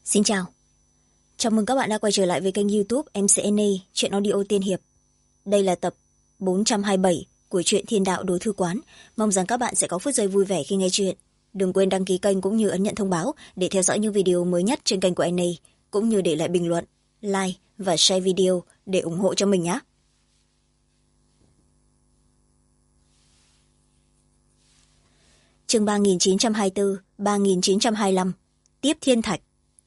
Xin chào. Chào mừng các bạn đã quay trở lại với kênh YouTube MCNA Truyện Audio Tiên Hiệp. Đây là tập 427 của truyện Thiên Đạo Đối Thư Quán. Mong rằng các bạn sẽ có phút giây vui vẻ khi nghe chuyện. Đừng quên đăng ký kênh cũng như ấn nhận thông báo để theo dõi những video mới nhất trên kênh của NA, cũng như để lại bình luận, like và share video để ủng hộ cho mình nhé. Chương 3924-3925 Tiếp Thiên Thạch.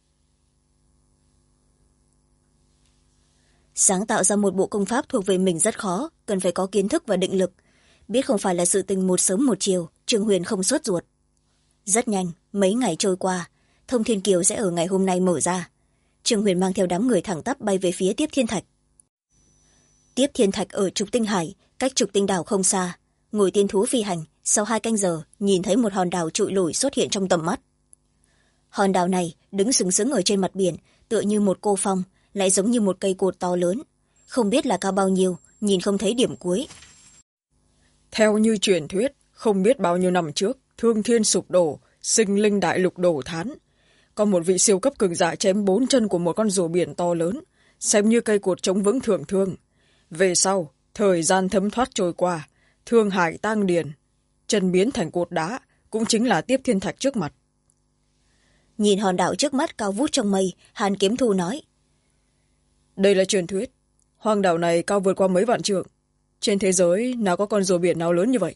Sáng tạo ra một bộ công pháp thuộc về mình rất khó, cần phải có kiến thức và định lực. Biết không phải là sự tình một sớm một chiều, Trương Huyền không sốt ruột. Rất nhanh, mấy ngày trôi qua, Thông Thiên Kiều sẽ ở ngày hôm nay mở ra. Trương Huyền mang theo đám người thẳng tắp bay về phía Tiếp Thiên Thạch. Tiếp Thiên Thạch ở Trục Tinh Hải, cách Trục Tinh Đảo không xa. Ngồi tiên thú phi hành, sau 2 canh giờ, nhìn thấy một hòn đảo trụi lủi xuất hiện trong tầm mắt. Hòn đảo này đứng sừng sững ở trên mặt biển, tựa như một cô phong, lại giống như một cây cột to lớn. Không biết là cao bao nhiêu, nhìn không thấy điểm cuối. Theo như truyền thuyết, không biết bao nhiêu năm trước, thương thiên sụp đổ, sinh linh đại lục đổ thán. Có một vị siêu cấp cường giả chém 4 chân của một con rùa biển to lớn, xem như cây cột chống vững thượng thương. Về sau, thời gian thấm thoát trôi qua, thương hải tang điền, chân biến thành cột đá, cũng chính là Tiếp Thiên Thạch trước mặt. Nhìn hòn đảo trước mắt cao vút trong mây, Hàn Kiếm Thu nói. Đây là truyền thuyết. Hoang đảo này cao vượt qua mấy vạn trượng. Trên thế giới nào có con rùa biển nào lớn như vậy?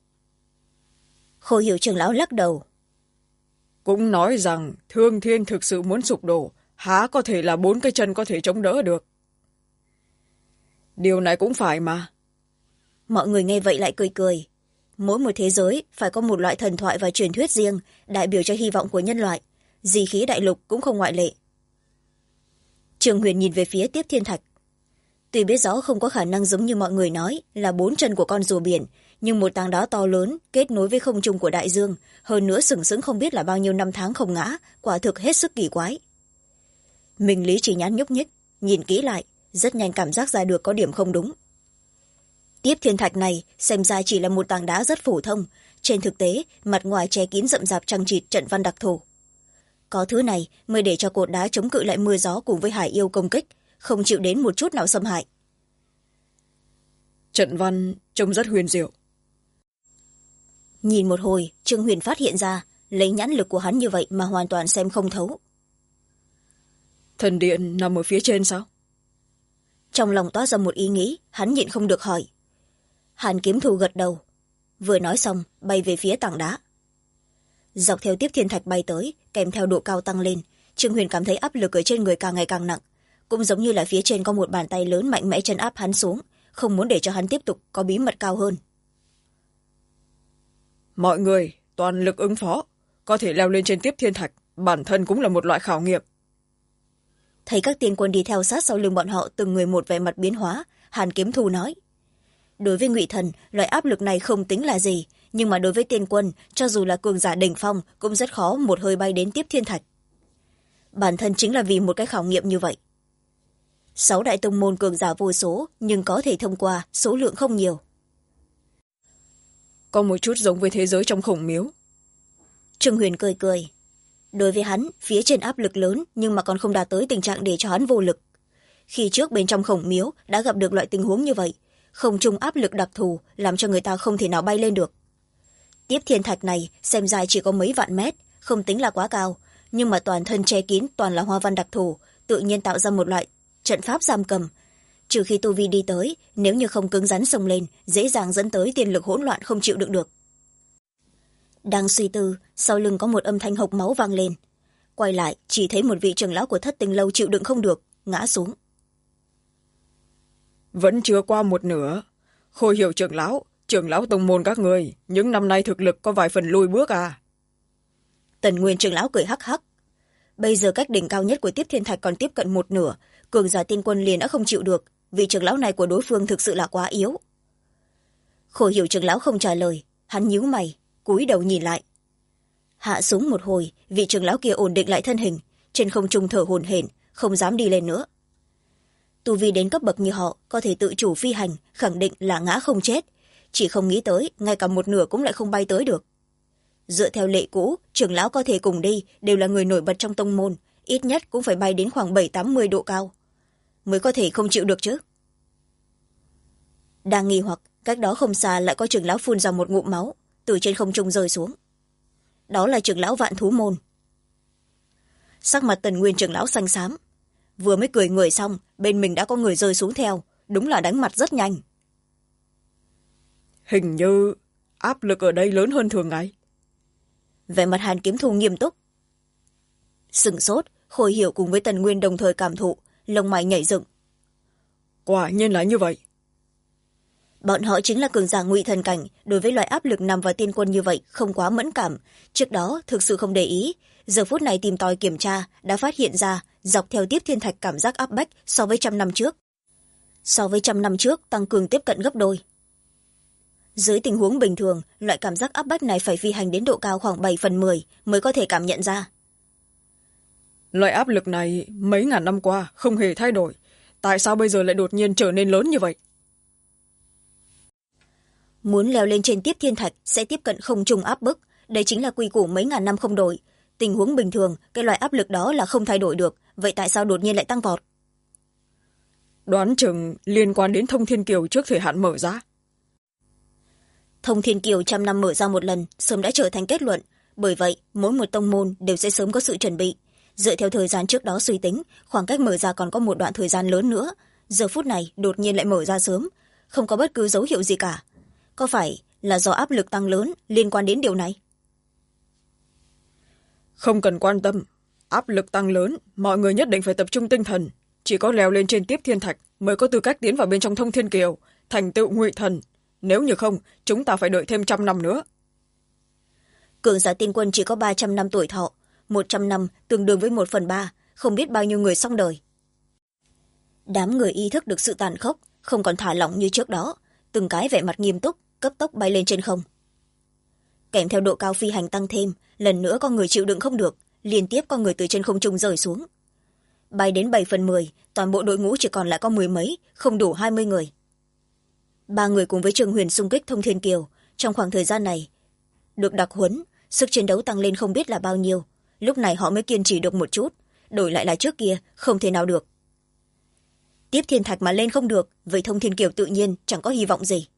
Khôi Hiểu trưởng lão lắc đầu. Cũng nói rằng thương thiên thực sự muốn sụp đổ, há có thể là 4 cái chân có thể chống đỡ được. Điều này cũng phải mà. Mọi người nghe vậy lại cười cười. Mỗi một thế giới phải có một loại thần thoại và truyền thuyết riêng, đại biểu cho hy vọng của nhân loại. Dị khí đại lục cũng không ngoại lệ. Trương Huyền nhìn về phía Tiếp Thiên Thạch. Tuy biết rõ không có khả năng giống như mọi người nói là 4 chân của con rùa biển, nhưng một tảng đá to lớn kết nối với không trung của đại dương, hơn nữa sừng sững không biết là bao nhiêu năm tháng không ngã, quả thực hết sức kỳ quái. Minh Lý chỉ nhãn nhúc nhích, nhìn kỹ lại, rất nhanh cảm giác ra được có điểm không đúng. Tiếp Thiên Thạch này xem ra chỉ là một tảng đá rất phổ thông, trên thực tế mặt ngoài che kín rậm rạp chằng chịt trận văn đặc thù. Có thứ này mới để cho cột đá chống cự lại mưa gió cùng với hải yêu công kích, không chịu đến một chút nào xâm hại. Trận văn trông rất huyền diệu. Nhìn một hồi, Trương Huyền phát hiện ra, lấy nhãn lực của hắn như vậy mà hoàn toàn xem không thấu. Thần điện nằm ở phía trên sao? Trong lòng toát ra một ý nghĩ, hắn nhịn không được hỏi. Hàn Kiếm Thu gật đầu. Vừa nói xong, bay về phía tảng đá. Dọc theo Tiếp Thiên Thạch bay tới, kèm theo độ cao tăng lên, Trương Huyền cảm thấy áp lực ở trên người càng ngày càng nặng. Cũng giống như là phía trên có một bàn tay lớn mạnh mẽ chân áp hắn xuống, không muốn để cho hắn tiếp tục có bí mật cao hơn. Mọi người, toàn lực ứng phó. Có thể leo lên trên Tiếp Thiên Thạch, bản thân cũng là một loại khảo nghiệm. Thấy các tiên quân đi theo sát sau lưng bọn họ từng người một vẻ mặt biến hóa, Hàn Kiếm Thu nói. Đối với Ngụy Thần, loại áp lực này không tính là gì, nhưng mà đối với tiên quân, cho dù là cường giả đỉnh phong cũng rất khó một hơi bay đến Tiếp Thiên Thạch. Bản thân chính là vì một cái khảo nghiệm như vậy. 6 đại tông môn cường giả vô số, nhưng có thể thông qua, số lượng không nhiều. Có một chút giống với thế giới trong Khổng Miếu. Trương Huyền cười cười. Đối với hắn, phía trên áp lực lớn nhưng mà còn không đạt tới tình trạng để cho hắn vô lực. Khi trước bên trong Khổng Miếu đã gặp được loại tình huống như vậy, không trung áp lực đặc thù làm cho người ta không thể nào bay lên được. Tiếp Thiên Thạch này xem dài chỉ có mấy vạn mét, không tính là quá cao, nhưng mà toàn thân che kín toàn là hoa văn đặc thù, tự nhiên tạo ra một loại trận pháp giam cầm. Trừ khi tu vi đi tới, nếu như không cứng rắn xông lên, dễ dàng dẫn tới tiên lực hỗn loạn không chịu đựng được. Đang suy tư, sau lưng có một âm thanh hộc máu vang lên. Quay lại, chỉ thấy một vị trưởng lão của Thất Tinh Lâu chịu đựng không được, ngã xuống. Vẫn chưa qua một nửa. Khôi Hiểu trưởng lão tông môn các người, những năm nay thực lực có vài phần lùi bước à? Tần Nguyên trưởng lão cười hắc hắc. Bây giờ cách đỉnh cao nhất của Tiếp Thiên Thạch còn tiếp cận một nửa, cường giả tiên quân liền đã không chịu được, vị trưởng lão này của đối phương thực sự là quá yếu. Khôi Hiểu trưởng lão không trả lời, hắn nhíu mày, cúi đầu nhìn lại. Hạ xuống một hồi, vị trưởng lão kia ổn định lại thân hình, trên không trung thở hổn hển, không dám đi lên nữa. Tu vi đến cấp bậc như họ, có thể tự chủ phi hành, khẳng định là ngã không chết, chỉ không nghĩ tới ngay cả một nửa cũng lại không bay tới được. Dựa theo lệ cũ, trưởng lão có thể cùng đi đều là người nổi bật trong tông môn, ít nhất cũng phải bay đến khoảng 7-80 độ cao mới có thể không chịu được chứ. Đang nghi hoặc, cách đó không xa lại có trưởng lão phun ra một ngụm máu từ trên không trung rơi xuống. Đó là trưởng lão Vạn Thú Môn. Sắc mặt Tần Nguyên trưởng lão xanh xám, vừa mới cười người xong bên mình đã có người rơi xuống theo, đúng là đánh mặt rất nhanh. Hình như áp lực ở đây lớn hơn thường ngày. Vẻ mặt Hàn Kiếm Thu nghiêm túc. Sửng sốt, Khôi Hiểu cùng với Tần Nguyên đồng thời cảm thụ, lông mày nhảy dựng. Quả nhiên là như vậy. Bọn họ chính là cường giả ngụy thần cảnh, đối với loại áp lực nằm vào tiên quân như vậy không quá mẫn cảm, trước đó thực sự không để ý, giờ phút này tìm tòi kiểm tra đã phát hiện ra dọc theo Tiếp Thiên Thạch cảm giác áp bách so với 100 năm trước. So với 100 năm trước tăng cường tiếp cận gấp đôi. Dưới tình huống bình thường, loại cảm giác áp bách này phải phi hành đến độ cao khoảng 7/10 mới có thể cảm nhận ra. Loại áp lực này mấy ngàn năm qua không hề thay đổi, tại sao bây giờ lại đột nhiên trở nên lớn như vậy? Muốn leo lên trên Tiếp Thiên Thạch sẽ tiếp cận không trung áp bức, đây chính là quy củ mấy ngàn năm không đổi. Tình huống bình thường, cái loại áp lực đó là không thay đổi được, vậy tại sao đột nhiên lại tăng vọt? Đoán chừng liên quan đến Thông Thiên Kiều trước thời hạn mở ra. Thông Thiên Kiều 100 năm mở ra một lần, sớm đã trở thành kết luận, bởi vậy mỗi một tông môn đều sẽ sớm có sự chuẩn bị. Dựa theo thời gian trước đó suy tính, khoảng cách mở ra còn có một đoạn thời gian lớn nữa, giờ phút này đột nhiên lại mở ra sớm, không có bất cứ dấu hiệu gì cả. Có phải là do áp lực tăng lớn liên quan đến điều này? Không cần quan tâm, áp lực tăng lớn, mọi người nhất định phải tập trung tinh thần, chỉ có leo lên trên Tiếp Thiên Thạch mới có tư cách tiến vào bên trong Thông Thiên Kiều, thành tựu ngụy thần, nếu như không chúng ta phải đợi thêm 100 năm nữa. Cường giả tiên quân chỉ có 300 năm tuổi thọ, 100 năm tương đương với 1/3, không biết bao nhiêu người xong đời. Đám người ý thức được sự tàn khốc, không còn thả lỏng như trước đó, từng cái vẻ mặt nghiêm túc, cấp tốc bay lên trên không. Kèm theo độ cao phi hành tăng thêm, lần nữa có người chịu đựng không được, liên tiếp có người từ trên không trung rơi xuống. Bay đến 7/10, toàn bộ đội ngũ chỉ còn lại có 10 mấy, không đủ 20 người. 3 người cùng với Trương Huyền xung kích Thông Thiên Kiều, trong khoảng thời gian này được đặc huấn, sức chiến đấu tăng lên không biết là bao nhiêu, lúc này họ mới kiên trì được một chút, đổi lại là trước kia không thể nào được. Tiếp Thiên Thạch mà lên không được, vậy Thông Thiên Kiều tự nhiên chẳng có hy vọng gì.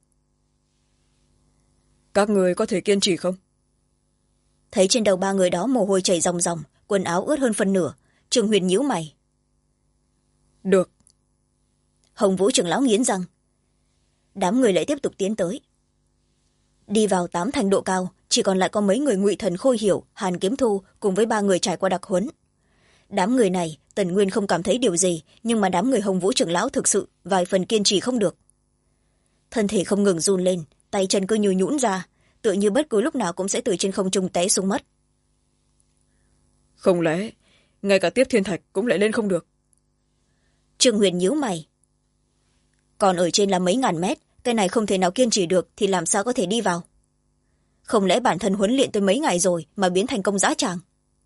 Các người có thể kiên trì không? Thấy trên đầu 3 người đó mồ hôi chảy ròng ròng, quần áo ướt hơn phân nửa, Trương Huyền nhíu mày. Được. Hồng Vũ trưởng lão nghiến răng. Đám người lại tiếp tục tiến tới. Đi vào 8 thành độ cao, chỉ còn lại có mấy người ngụy thần Khôi Hiểu, Hàn Kiếm Thu cùng với 3 người trải qua đặc huấn. Đám người này Tần Nguyên không cảm thấy điều gì, nhưng mà đám người Hồng Vũ trưởng lão thực sự vài phần kiên trì không được. Thân thể không ngừng run lên, tay chân cứ như nhũn ra, tựa như bất cứ lúc nào cũng sẽ từ trên không trung té xuống mất. Không lẽ ngay cả Tiếp Thiên Thạch cũng lại lên không được? Trương Huyền nhíu mày. Còn ở trên là mấy ngàn mét, cái này không thể nào kiên trì được thì làm sao có thể đi vào? Không lẽ bản thân huấn luyện tới mấy ngày rồi mà biến thành công dã tràng?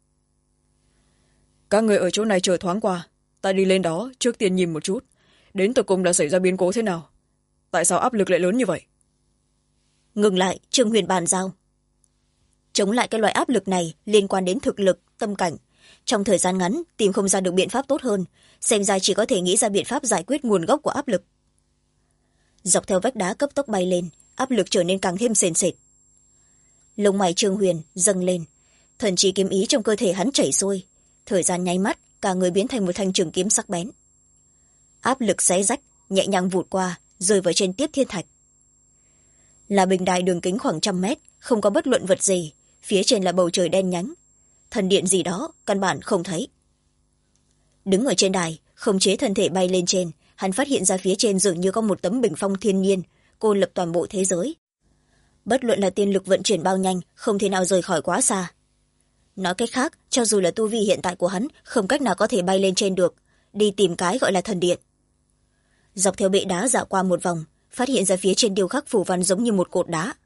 Các người ở chỗ này chờ thoáng qua, ta đi lên đó trước tiên nhìn một chút, đến tận cùng đã xảy ra biến cố thế nào? Tại sao áp lực lại lớn như vậy? Ngừng lại, Trương Huyền bàn giao. Chống lại cái loại áp lực này liên quan đến thực lực, tâm cảnh. Trong thời gian ngắn tìm không ra được biện pháp tốt hơn, xem ra chỉ có thể nghĩ ra biện pháp giải quyết nguồn gốc của áp lực. Dọc theo vách đá cấp tốc bay lên, áp lực trở nên càng thêm sền sệt. Lông mày Trương Huyền dâng lên, thần trí kiếm ý trong cơ thể hắn chảy xuôi, thời gian nháy mắt cả người biến thành một thanh trường kiếm sắc bén. Áp lực xé rách nhẹ nhàng vụt qua, rơi vào trên Tiếp Thiên Thạch. Là bình đài đường kính khoảng 100 mét, không có bất luận vật gì, phía trên là bầu trời đen nhánh, thần điện gì đó căn bản không thấy. Đứng ở trên đài, khống chế thân thể bay lên trên, hắn phát hiện ra phía trên dường như có một tấm bình phong thiên nhiên, cô lập toàn bộ thế giới. Bất luận là tiên lực vận chuyển bao nhanh, không thể nào rời khỏi quá xa. Nói cách khác, cho dù là tu vi hiện tại của hắn, không cách nào có thể bay lên trên được, đi tìm cái gọi là thần điện. Dọc theo bệ đá dạo qua một vòng, phát hiện ra phía trên điêu khắc phù văn giống như một cột đá.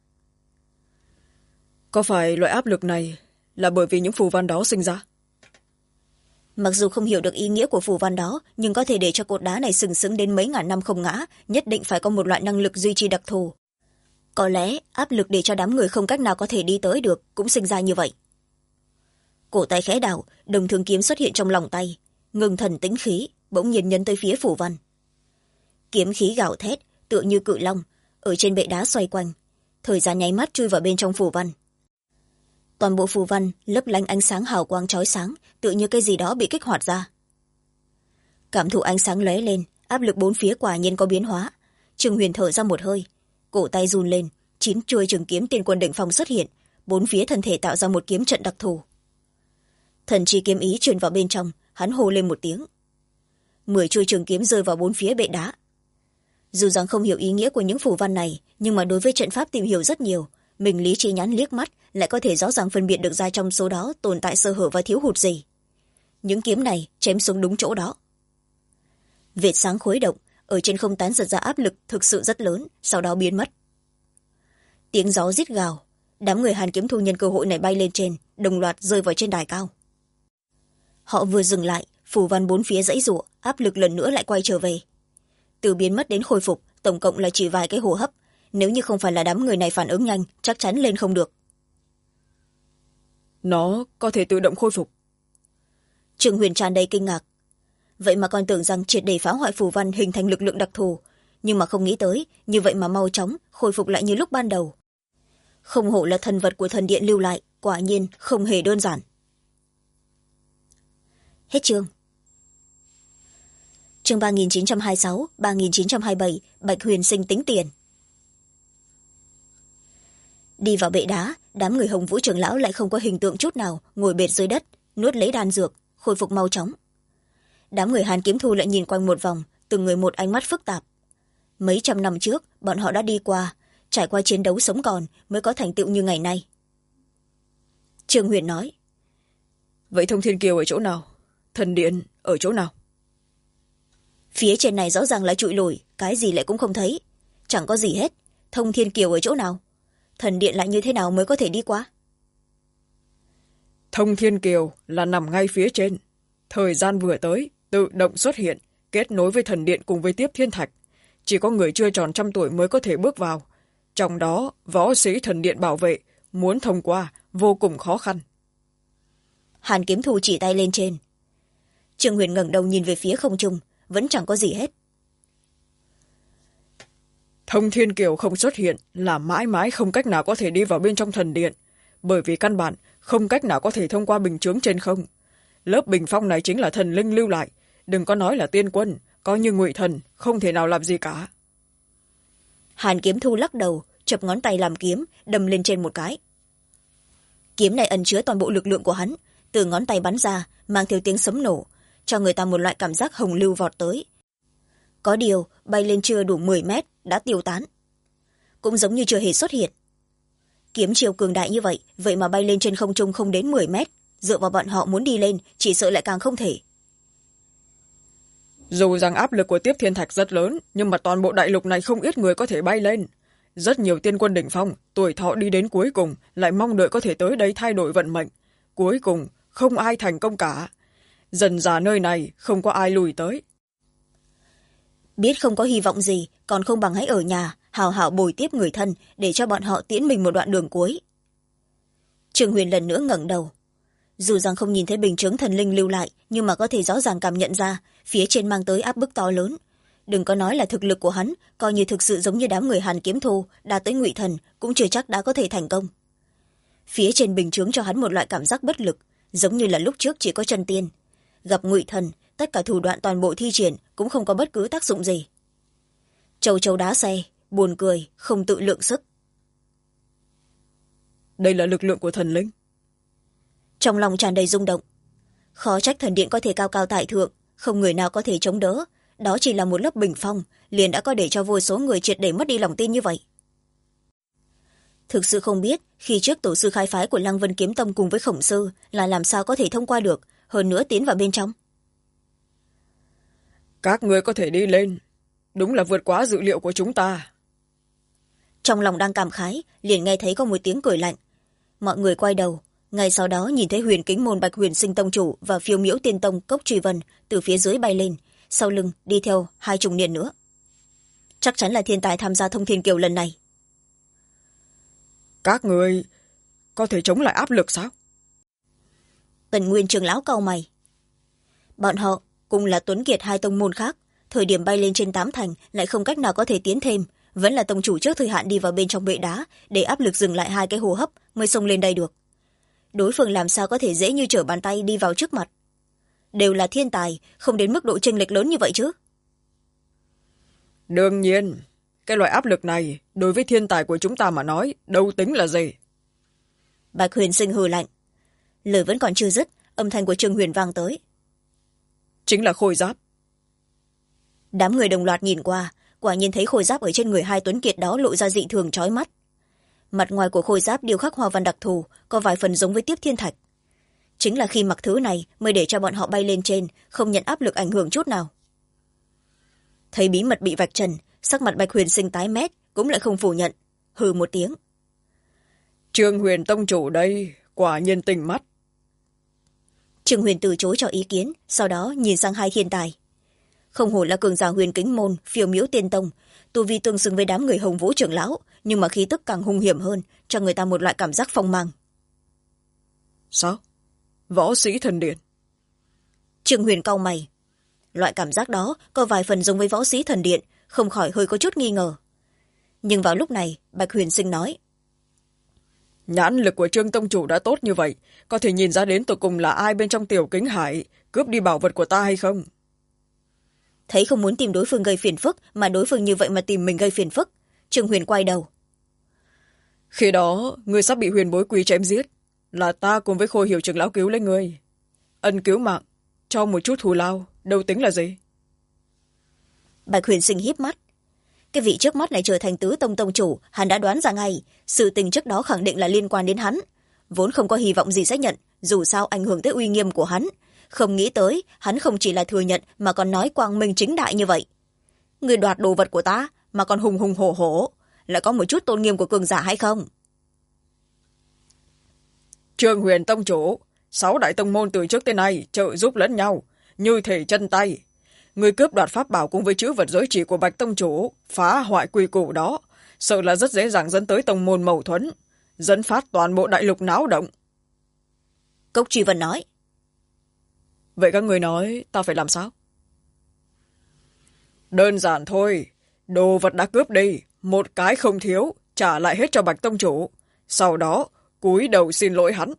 Có phải loại áp lực này là bởi vì những phù văn đó sinh ra? Mặc dù không hiểu được ý nghĩa của phù văn đó, nhưng có thể để cho cột đá này sừng sững đến mấy ngàn năm không ngã, nhất định phải có một loại năng lực duy trì đặc thù. Có lẽ áp lực để cho đám người không cách nào có thể đi tới được cũng sinh ra như vậy. Cổ tay khẽ đảo, đồng thương kiếm xuất hiện trong lòng tay, ngừng thần tĩnh khí, bỗng nhiên nhấn tới phía phù văn. Kiếm khí gào thét tựa như cự long ở trên bệ đá xoay quanh, thời gian nháy mắt chui vào bên trong phù văn. Toàn bộ phù văn lấp lánh ánh sáng hào quang chói sáng, tựa như cái gì đó bị kích hoạt ra. Cảm thụ ánh sáng lóe lên, áp lực bốn phía quả nhiên có biến hóa. Trương Huyền thở ra một hơi, cổ tay run lên, 9 chuôi trường kiếm tiên quân đỉnh phong xuất hiện, bốn phía thân thể tạo ra một kiếm trận đặc thù. Thần chi kiếm ý truyền vào bên trong, hắn hô lên một tiếng. 10 chuôi trường kiếm rơi vào bốn phía bệ đá. Dù rằng không hiểu ý nghĩa của những phù văn này, nhưng mà đối với trận pháp tìm hiểu rất nhiều, mình lý trí nhắn liếc mắt lại có thể rõ ràng phân biệt được ra trong số đó tồn tại sơ hở và thiếu hụt gì. Những kiếm này chém xuống đúng chỗ đó. Vệt sáng khuấy động ở trên không tán giật ra áp lực thực sự rất lớn, sau đó biến mất. Tiếng gió rít gào, đám người Hàn Kiếm Thu nhân cơ hội này bay lên trên, đồng loạt rơi vào trên đài cao. Họ vừa dừng lại, phù văn bốn phía giãy giụa, áp lực lần nữa lại quay trở về. Từ biến mất đến khôi phục tổng cộng là chỉ vài cái hô hấp, nếu như không phải là đám người này phản ứng nhanh chắc chắn lên không được. Nó có thể tự động khôi phục. Trương Huyền tràn đầy kinh ngạc. Vậy mà còn tưởng rằng triệt để phá hoại phù văn hình thành lực lượng đặc thù, nhưng mà không nghĩ tới như vậy mà mau chóng khôi phục lại như lúc ban đầu. Không hổ là thần vật của thần điện lưu lại, quả nhiên không hề đơn giản. Hết chương. Chương 3926, 3927, Bạch Huyền Sinh tính tiền. Đi vào bệ đá, đám người Hồng Vũ trưởng lão lại không có hình tượng chút nào, ngồi bệt dưới đất, nuốt lấy đan dược, khôi phục mau chóng. Đám người Hàn Kiếm Thu lại nhìn quanh một vòng, từng người một ánh mắt phức tạp. Mấy trăm năm trước, bọn họ đã đi qua, trải qua chiến đấu sống còn mới có thành tựu như ngày nay. Trương Huyền nói. Vậy Thông Thiên Kiều ở chỗ nào? Thần điện ở chỗ nào? Phía trên này rõ ràng là trụi lủi, cái gì lại cũng không thấy. Chẳng có gì hết. Thông Thiên Kiều ở chỗ nào? Thần điện lại như thế nào mới có thể đi qua? Thông Thiên Kiều là nằm ngay phía trên. Thời gian vừa tới, tự động xuất hiện, kết nối với thần điện cùng với Tiếp Thiên Thạch. Chỉ có người chưa tròn 100 tuổi mới có thể bước vào. Trong đó, võ sĩ thần điện bảo vệ, muốn thông qua, vô cùng khó khăn. Hàn Kiếm Thu chỉ tay lên trên. Trương Huyền ngẩng đầu nhìn về phía không trung, vẫn chẳng có gì hết. Thông Thiên Kiều không xuất hiện là mãi mãi không cách nào có thể đi vào bên trong thần điện, bởi vì căn bản không cách nào có thể thông qua bình chướng trên không. Lớp bình phong này chính là thần linh lưu lại, đừng có nói là tiên quân, coi như ngụy thần, không thể nào làm gì cả. Hàn Kiếm Thu lắc đầu, chập ngón tay làm kiếm, đâm lên trên một cái. Kiếm này ẩn chứa toàn bộ lực lượng của hắn, từ ngón tay bắn ra, mang theo tiếng sấm nổ, cho người ta một loại cảm giác hồng lưu vọt tới. Có điều, bay lên chưa đủ 10 mét, đã tiêu tán. Cũng giống như chưa hề xuất hiện. Kiếm chiều cường đại như vậy, vậy mà bay lên trên không trung không đến 10 mét, dựa vào bọn họ muốn đi lên, chỉ sợ lại càng không thể. Dù rằng áp lực của Tiếp Thiên Thạch rất lớn, nhưng mà toàn bộ đại lục này không ít người có thể bay lên. Rất nhiều tiên quân đỉnh phong, tuổi thọ đi đến cuối cùng, lại mong đợi có thể tới đây thay đổi vận mệnh. Cuối cùng, không ai thành công cả. Dần dà nơi này, không có ai lùi tới. Biết không có hy vọng gì, còn không bằng hãy ở nhà, hào hào bồi tiếp người thân, để cho bọn họ tiễn mình một đoạn đường cuối. Trương Huyền lần nữa ngẩng đầu. Dù rằng không nhìn thấy bình chướng thần linh lưu lại, nhưng mà có thể rõ ràng cảm nhận ra, phía trên mang tới áp bức to lớn. Đừng có nói là thực lực của hắn, coi như thực sự giống như đám người Hàn Kiếm Thu, đạt tới ngụy thần, cũng chưa chắc đã có thể thành công. Phía trên bình chướng cho hắn một loại cảm giác bất lực, giống như là lúc trước chỉ có chân tiên. Gặp ngụy thần, tất cả thủ đoạn toàn bộ thi triển cũng không có bất cứ tác dụng gì. Châu châu đá xe, buồn cười, không tự lượng sức. Đây là lực lượng của thần linh. Trong lòng tràn đầy rung động. Khó trách thần điện có thể cao cao tại thượng, không người nào có thể chống đỡ. Đó chỉ là một lớp bình phong, liền đã có để cho vô số người triệt để mất đi lòng tin như vậy. Thực sự không biết, khi trước tổ sư khai phái của Lăng Vân Kiếm Tông cùng với Khổng Sư là làm sao có thể thông qua được, hơn nữa tiến vào bên trong. Các người có thể đi lên, đúng là vượt quá dự liệu của chúng ta. Trong lòng đang cảm khái, liền nghe thấy có một tiếng cười lạnh. Mọi người quay đầu, ngay sau đó nhìn thấy Huyền Kính Môn Bạch Huyền Sinh tông chủ và Phiêu Miễu Tiên Tông Cốc Truy Vân từ phía dưới bay lên, sau lưng đi theo 2 trùng niên nữa. Chắc chắn là thiên tài tham gia Thông Thiên Kiều lần này. Các người có thể chống lại áp lực sao? Tần Nguyên trưởng lão cau mày. Bọn họ cũng là tuấn kiệt hai tông môn khác, thời điểm bay lên trên 8 thành lại không cách nào có thể tiến thêm, vẫn là tông chủ trước thời hạn đi vào bên trong bệ đá để áp lực dừng lại 2 cái hô hấp mới xông lên đây được. Đối phương làm sao có thể dễ như trở bàn tay đi vào trước mặt. Đều là thiên tài, không đến mức độ chênh lệch lớn như vậy chứ. Đương nhiên, cái loại áp lực này đối với thiên tài của chúng ta mà nói đâu tính là gì. Bạch Huyền Sinh hừ lạnh. Lời vẫn còn chưa dứt, âm thanh của Trương Huyền vang tới. Chính là khôi giáp. Đám người đồng loạt nhìn qua, quả nhiên thấy khôi giáp ở trên người hai tuấn kiệt đó lộ ra dị thường chói mắt. Mặt ngoài của khôi giáp điêu khắc hoa văn đặc thù, có vài phần giống với tiếp thiên thạch. Chính là khi mặc thứ này mới để cho bọn họ bay lên trên, không nhận áp lực ảnh hưởng chút nào. Thấy bí mật bị vạch trần, sắc mặt Bạch Huyền Sinh tái mét, cũng lại không phủ nhận, hừ một tiếng. Trương Huyền tông chủ đây quả nhiên tinh mắt. Trương Huyền từ chối cho ý kiến, sau đó nhìn sang hai thiên tài. Không hổ là cường giả Huyền Kính môn, phiêu miếu tiên tông, tu vi tương xứng với đám người Hồng Vũ trưởng lão, nhưng mà khí tức càng hung hiểm hơn, cho người ta một loại cảm giác phong mang. Sao? Võ sĩ thần điện. Trương Huyền cau mày. Loại cảm giác đó có vài phần giống với võ sĩ thần điện, không khỏi hơi có chút nghi ngờ. Nhưng vào lúc này, Bạch Huyền Sinh nói. Nhãn lực của Trương tông chủ đã tốt như vậy, có thể nhìn ra đến tụi cùng là ai bên trong tiểu kính hải cướp đi bảo vật của ta hay không? Thấy không muốn tìm đối phương gây phiền phức, mà đối phương như vậy mà tìm mình gây phiền phức, Trương Huyền quay đầu. Khi đó, ngươi sắp bị Huyền Bối Quý chém giết, là ta cùng với Khôi Hiểu trưởng lão cứu lấy ngươi. Ân cứu mạng, cho một chút thù lao, đâu tính là gì? Bạch Huyền Sinh híp mắt. Cái vị trước mắt lại trở thành tứ tông tông chủ, hắn đã đoán ra ngay, sự tình trước đó khẳng định là liên quan đến hắn. Vốn không có hy vọng gì sẽ nhận, dù sao ảnh hưởng tới uy nghiêm của hắn. Không nghĩ tới, hắn không chỉ là thừa nhận mà còn nói quang minh chính đại như vậy. Người đoạt đồ vật của ta, mà còn hùng hùng hổ hổ, lại có một chút tôn nghiêm của cường giả hay không? Trương Huyền tông chủ, 6 đại tông môn từ trước tới nay trợ giúp lẫn nhau, như thể chân tay. Người cướp đoạt pháp bảo cùng với chữ vật giới chỉ của Bạch tông chủ, phá hoại quy củ đó, sợ là rất dễ dàng dẫn tới tông môn mâu thuẫn, dẫn phát toàn bộ đại lục náo động. Cốc Truy Vân nói. Vậy các người nói ta phải làm sao? Đơn giản thôi, đồ vật đã cướp đi, một cái không thiếu, trả lại hết cho Bạch tông chủ, sau đó cúi đầu xin lỗi hắn.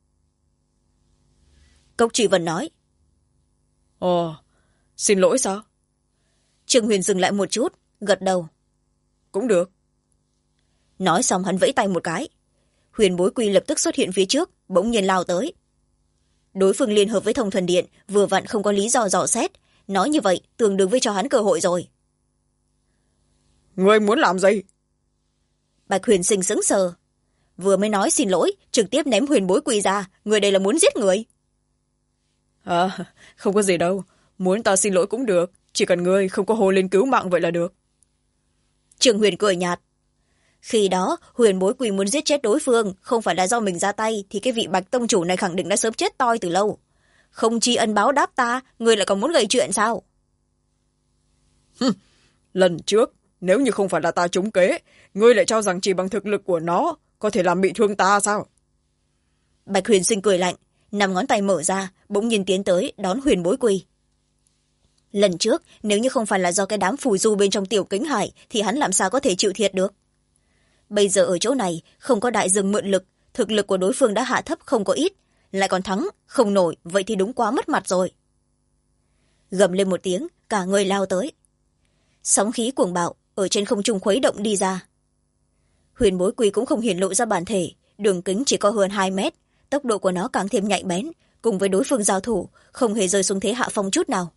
Cốc Truy Vân nói. Ồ, xin lỗi sao? Trương Huyền dừng lại một chút, gật đầu. Cũng được. Nói xong hắn vẫy tay một cái. Huyền Bối Quy lập tức xuất hiện phía trước, bỗng nhiên lao tới. Đối phương liên hợp với Thông Thần Điện, vừa vặn không có lý do dò xét. Nói như vậy, tương đương với cho hắn cơ hội rồi. Ngươi muốn làm gì? Bạch Huyền Sinh sững sờ. Vừa mới nói xin lỗi, trực tiếp ném Huyền Bối Quy ra. Người đây là muốn giết người. À, không có gì đâu. Muốn ta xin lỗi cũng được. Chỉ cần ngươi không có hô lên cứu mạng vậy là được. Trương Huyền cười nhạt. Khi đó, Huyền Bối Quy muốn giết chết đối phương, không phải là do mình ra tay, thì cái vị Bạch tông chủ này khẳng định đã sớm chết toi từ lâu. Không tri ân báo đáp ta, người lại còn muốn gây chuyện sao? Lần trước, nếu như không phải là ta trúng kế, ngươi lại cho rằng chỉ bằng thực lực của nó có thể làm bị thương ta sao? Bạch Huyền Sinh cười lạnh, 5 ngón tay mở ra, bỗng nhiên tiến tới đón Huyền Bối Quy. Lần trước, nếu như không phải là do cái đám phù du bên trong tiểu kính hải, thì hắn làm sao có thể chịu thiệt được? Bây giờ ở chỗ này, không có đại dương mượn lực, thực lực của đối phương đã hạ thấp không có ít, lại còn thắng, không nổi, vậy thì đúng quá mất mặt rồi. Gầm lên một tiếng, cả người lao tới. Sóng khí cuồng bạo, ở trên không trung khuấy động đi ra. Huyền Bối Quy cũng không hiển lộ ra bản thể, đường kính chỉ có hơn 2 mét, tốc độ của nó càng thêm nhạy bén, cùng với đối phương giao thủ, không hề rơi xuống thế hạ phong chút nào.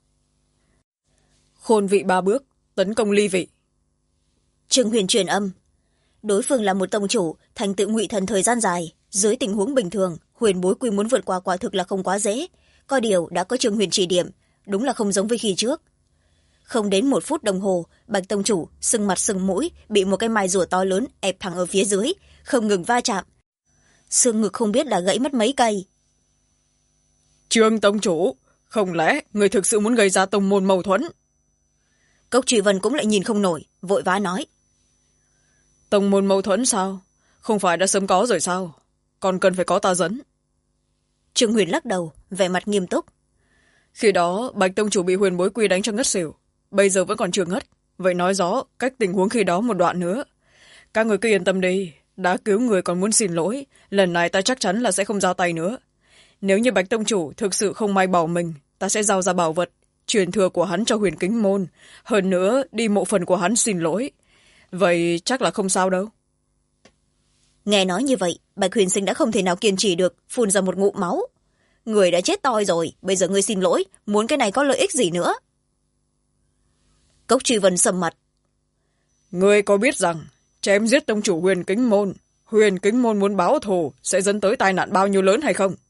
Khôn vị 3 bước, tấn công ly vị. Trương Huyền truyền âm. Đối phương là một tông chủ, thành tựu ngụy thần thời gian dài. Dưới tình huống bình thường, Huyền Bối Quy muốn vượt qua quả thực là không quá dễ. Có điều đã có Trương Huyền chỉ điểm, đúng là không giống với khi trước. Không đến 1 phút đồng hồ, Bạch tông chủ sưng mặt sưng mũi, bị một cái mai rùa to lớn ép thẳng ở phía dưới, không ngừng va chạm. Xương ngực không biết đã gãy mất mấy cây. Trương tông chủ, không lẽ người thực sự muốn gây ra tông môn mâu thuẫn? Cốc Truy Vân cũng lại nhìn không nổi, vội vã nói. Tông môn mâu thuẫn sao? Không phải đã sớm có rồi sao? Còn cần phải có ta dẫn. Trương Huyền lắc đầu, vẻ mặt nghiêm túc. Khi đó Bạch tông chủ bị Huyền Bối Quy đánh cho ngất xỉu, bây giờ vẫn còn chưa ngất, vậy nói rõ cách tình huống khi đó một đoạn nữa. Các người cứ yên tâm đi, đã cứu người còn muốn xin lỗi, lần này ta chắc chắn là sẽ không ra tay nữa. Nếu như Bạch tông chủ thực sự không may bỏ mình, ta sẽ giao ra bảo vật truyền thừa của hắn cho Huyền Kính Môn, hơn nữa đi mộ phần của hắn xin lỗi. Vậy chắc là không sao đâu. Nghe nói như vậy, Bạch Huyền Sinh đã không thể nào kiên trì được, phun ra một ngụm máu. Người đã chết toi rồi, bây giờ ngươi xin lỗi, muốn cái này có lợi ích gì nữa? Cốc Truy Vân sầm mặt. Ngươi có biết rằng chém giết tông chủ Huyền Kính Môn muốn báo thù sẽ dẫn tới tai nạn bao nhiêu lớn hay không?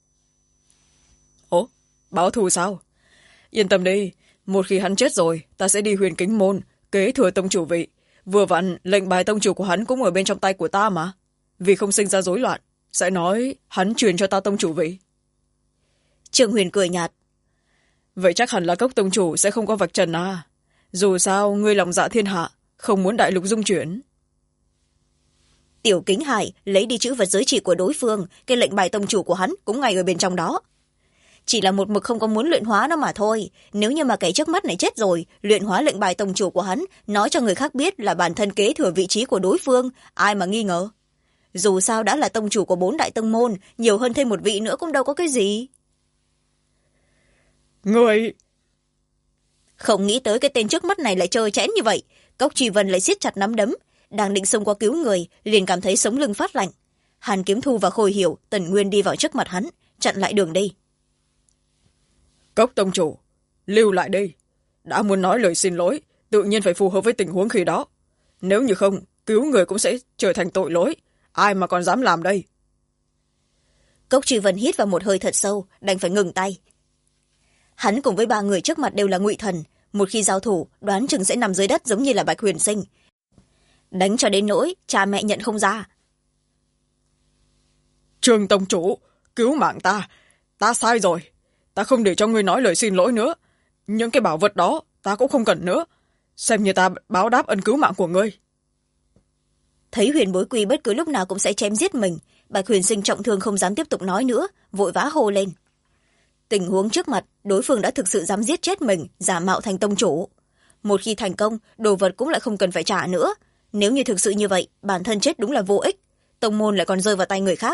Ồ, báo thù sao? Yên tâm đi, một khi hắn chết rồi, ta sẽ đi Huyền Kính Môn kế thừa tông chủ vị. Vừa vặn lệnh bài tông chủ của hắn cũng ở bên trong tay của ta mà. Vì không sinh ra rối loạn, sẽ nói hắn truyền cho ta tông chủ vị. Trương Huyền cười nhạt. Vậy chắc hẳn là Cốc tông chủ sẽ không có vạch trần à? Dù sao ngươi lòng dạ thiên hạ, không muốn đại lục dung chuyển. Tiểu Kính Hải lấy đi chữ vật giới chỉ của đối phương, cái lệnh bài tông chủ của hắn cũng ngay ở bên trong đó. Chỉ là một mực không có muốn luyện hóa nó mà thôi. Nếu như mà kẻ trước mắt này chết rồi, luyện hóa lệnh bài tông chủ của hắn, nói cho người khác biết là bản thân kế thừa vị trí của đối phương, ai mà nghi ngờ. Dù sao đã là tông chủ của 4 đại tông môn, nhiều hơn thêm một vị nữa cũng đâu có cái gì. Người... Không nghĩ tới cái tên trước mắt này lại chơi chẽn như vậy. Cốc Truy Vân lại siết chặt nắm đấm, đang định xông qua cứu người, liền cảm thấy sống lưng phát lạnh. Hàn Kiếm Thu và Khôi Hiểu, Tần Nguyên đi vào trước mặt hắn, chặn lại đường đi. Cốc tông chủ, lưu lại đây. Đã muốn nói lời xin lỗi, tự nhiên phải phù hợp với tình huống khi đó. Nếu như không, cứu người cũng sẽ trở thành tội lỗi. Ai mà còn dám làm đây? Cốc Truy Vân hít vào một hơi thật sâu, đành phải ngừng tay. Hắn cùng với 3 người trước mặt đều là ngụy thần, một khi giao thủ, đoán chừng sẽ nằm dưới đất giống như là Bạch Huyền Sinh. Đánh cho đến nỗi cha mẹ nhận không ra. Trương tông chủ, cứu mạng ta sai rồi. Ta không để cho ngươi nói lời xin lỗi nữa. Những cái bảo vật đó ta cũng không cần nữa. Xem như ta báo đáp ân cứu mạng của ngươi. Thấy Huyền Bối Quy bất cứ lúc nào cũng sẽ chém giết mình, Bạch Huyền Sinh trọng thương không dám tiếp tục nói nữa, vội vã hô lên. Tình huống trước mặt, đối phương đã thực sự dám giết chết mình, giả mạo thành tông chủ. Một khi thành công, đồ vật cũng lại không cần phải trả nữa. Nếu như thực sự như vậy, bản thân chết đúng là vô ích. Tông môn lại còn rơi vào tay người khác.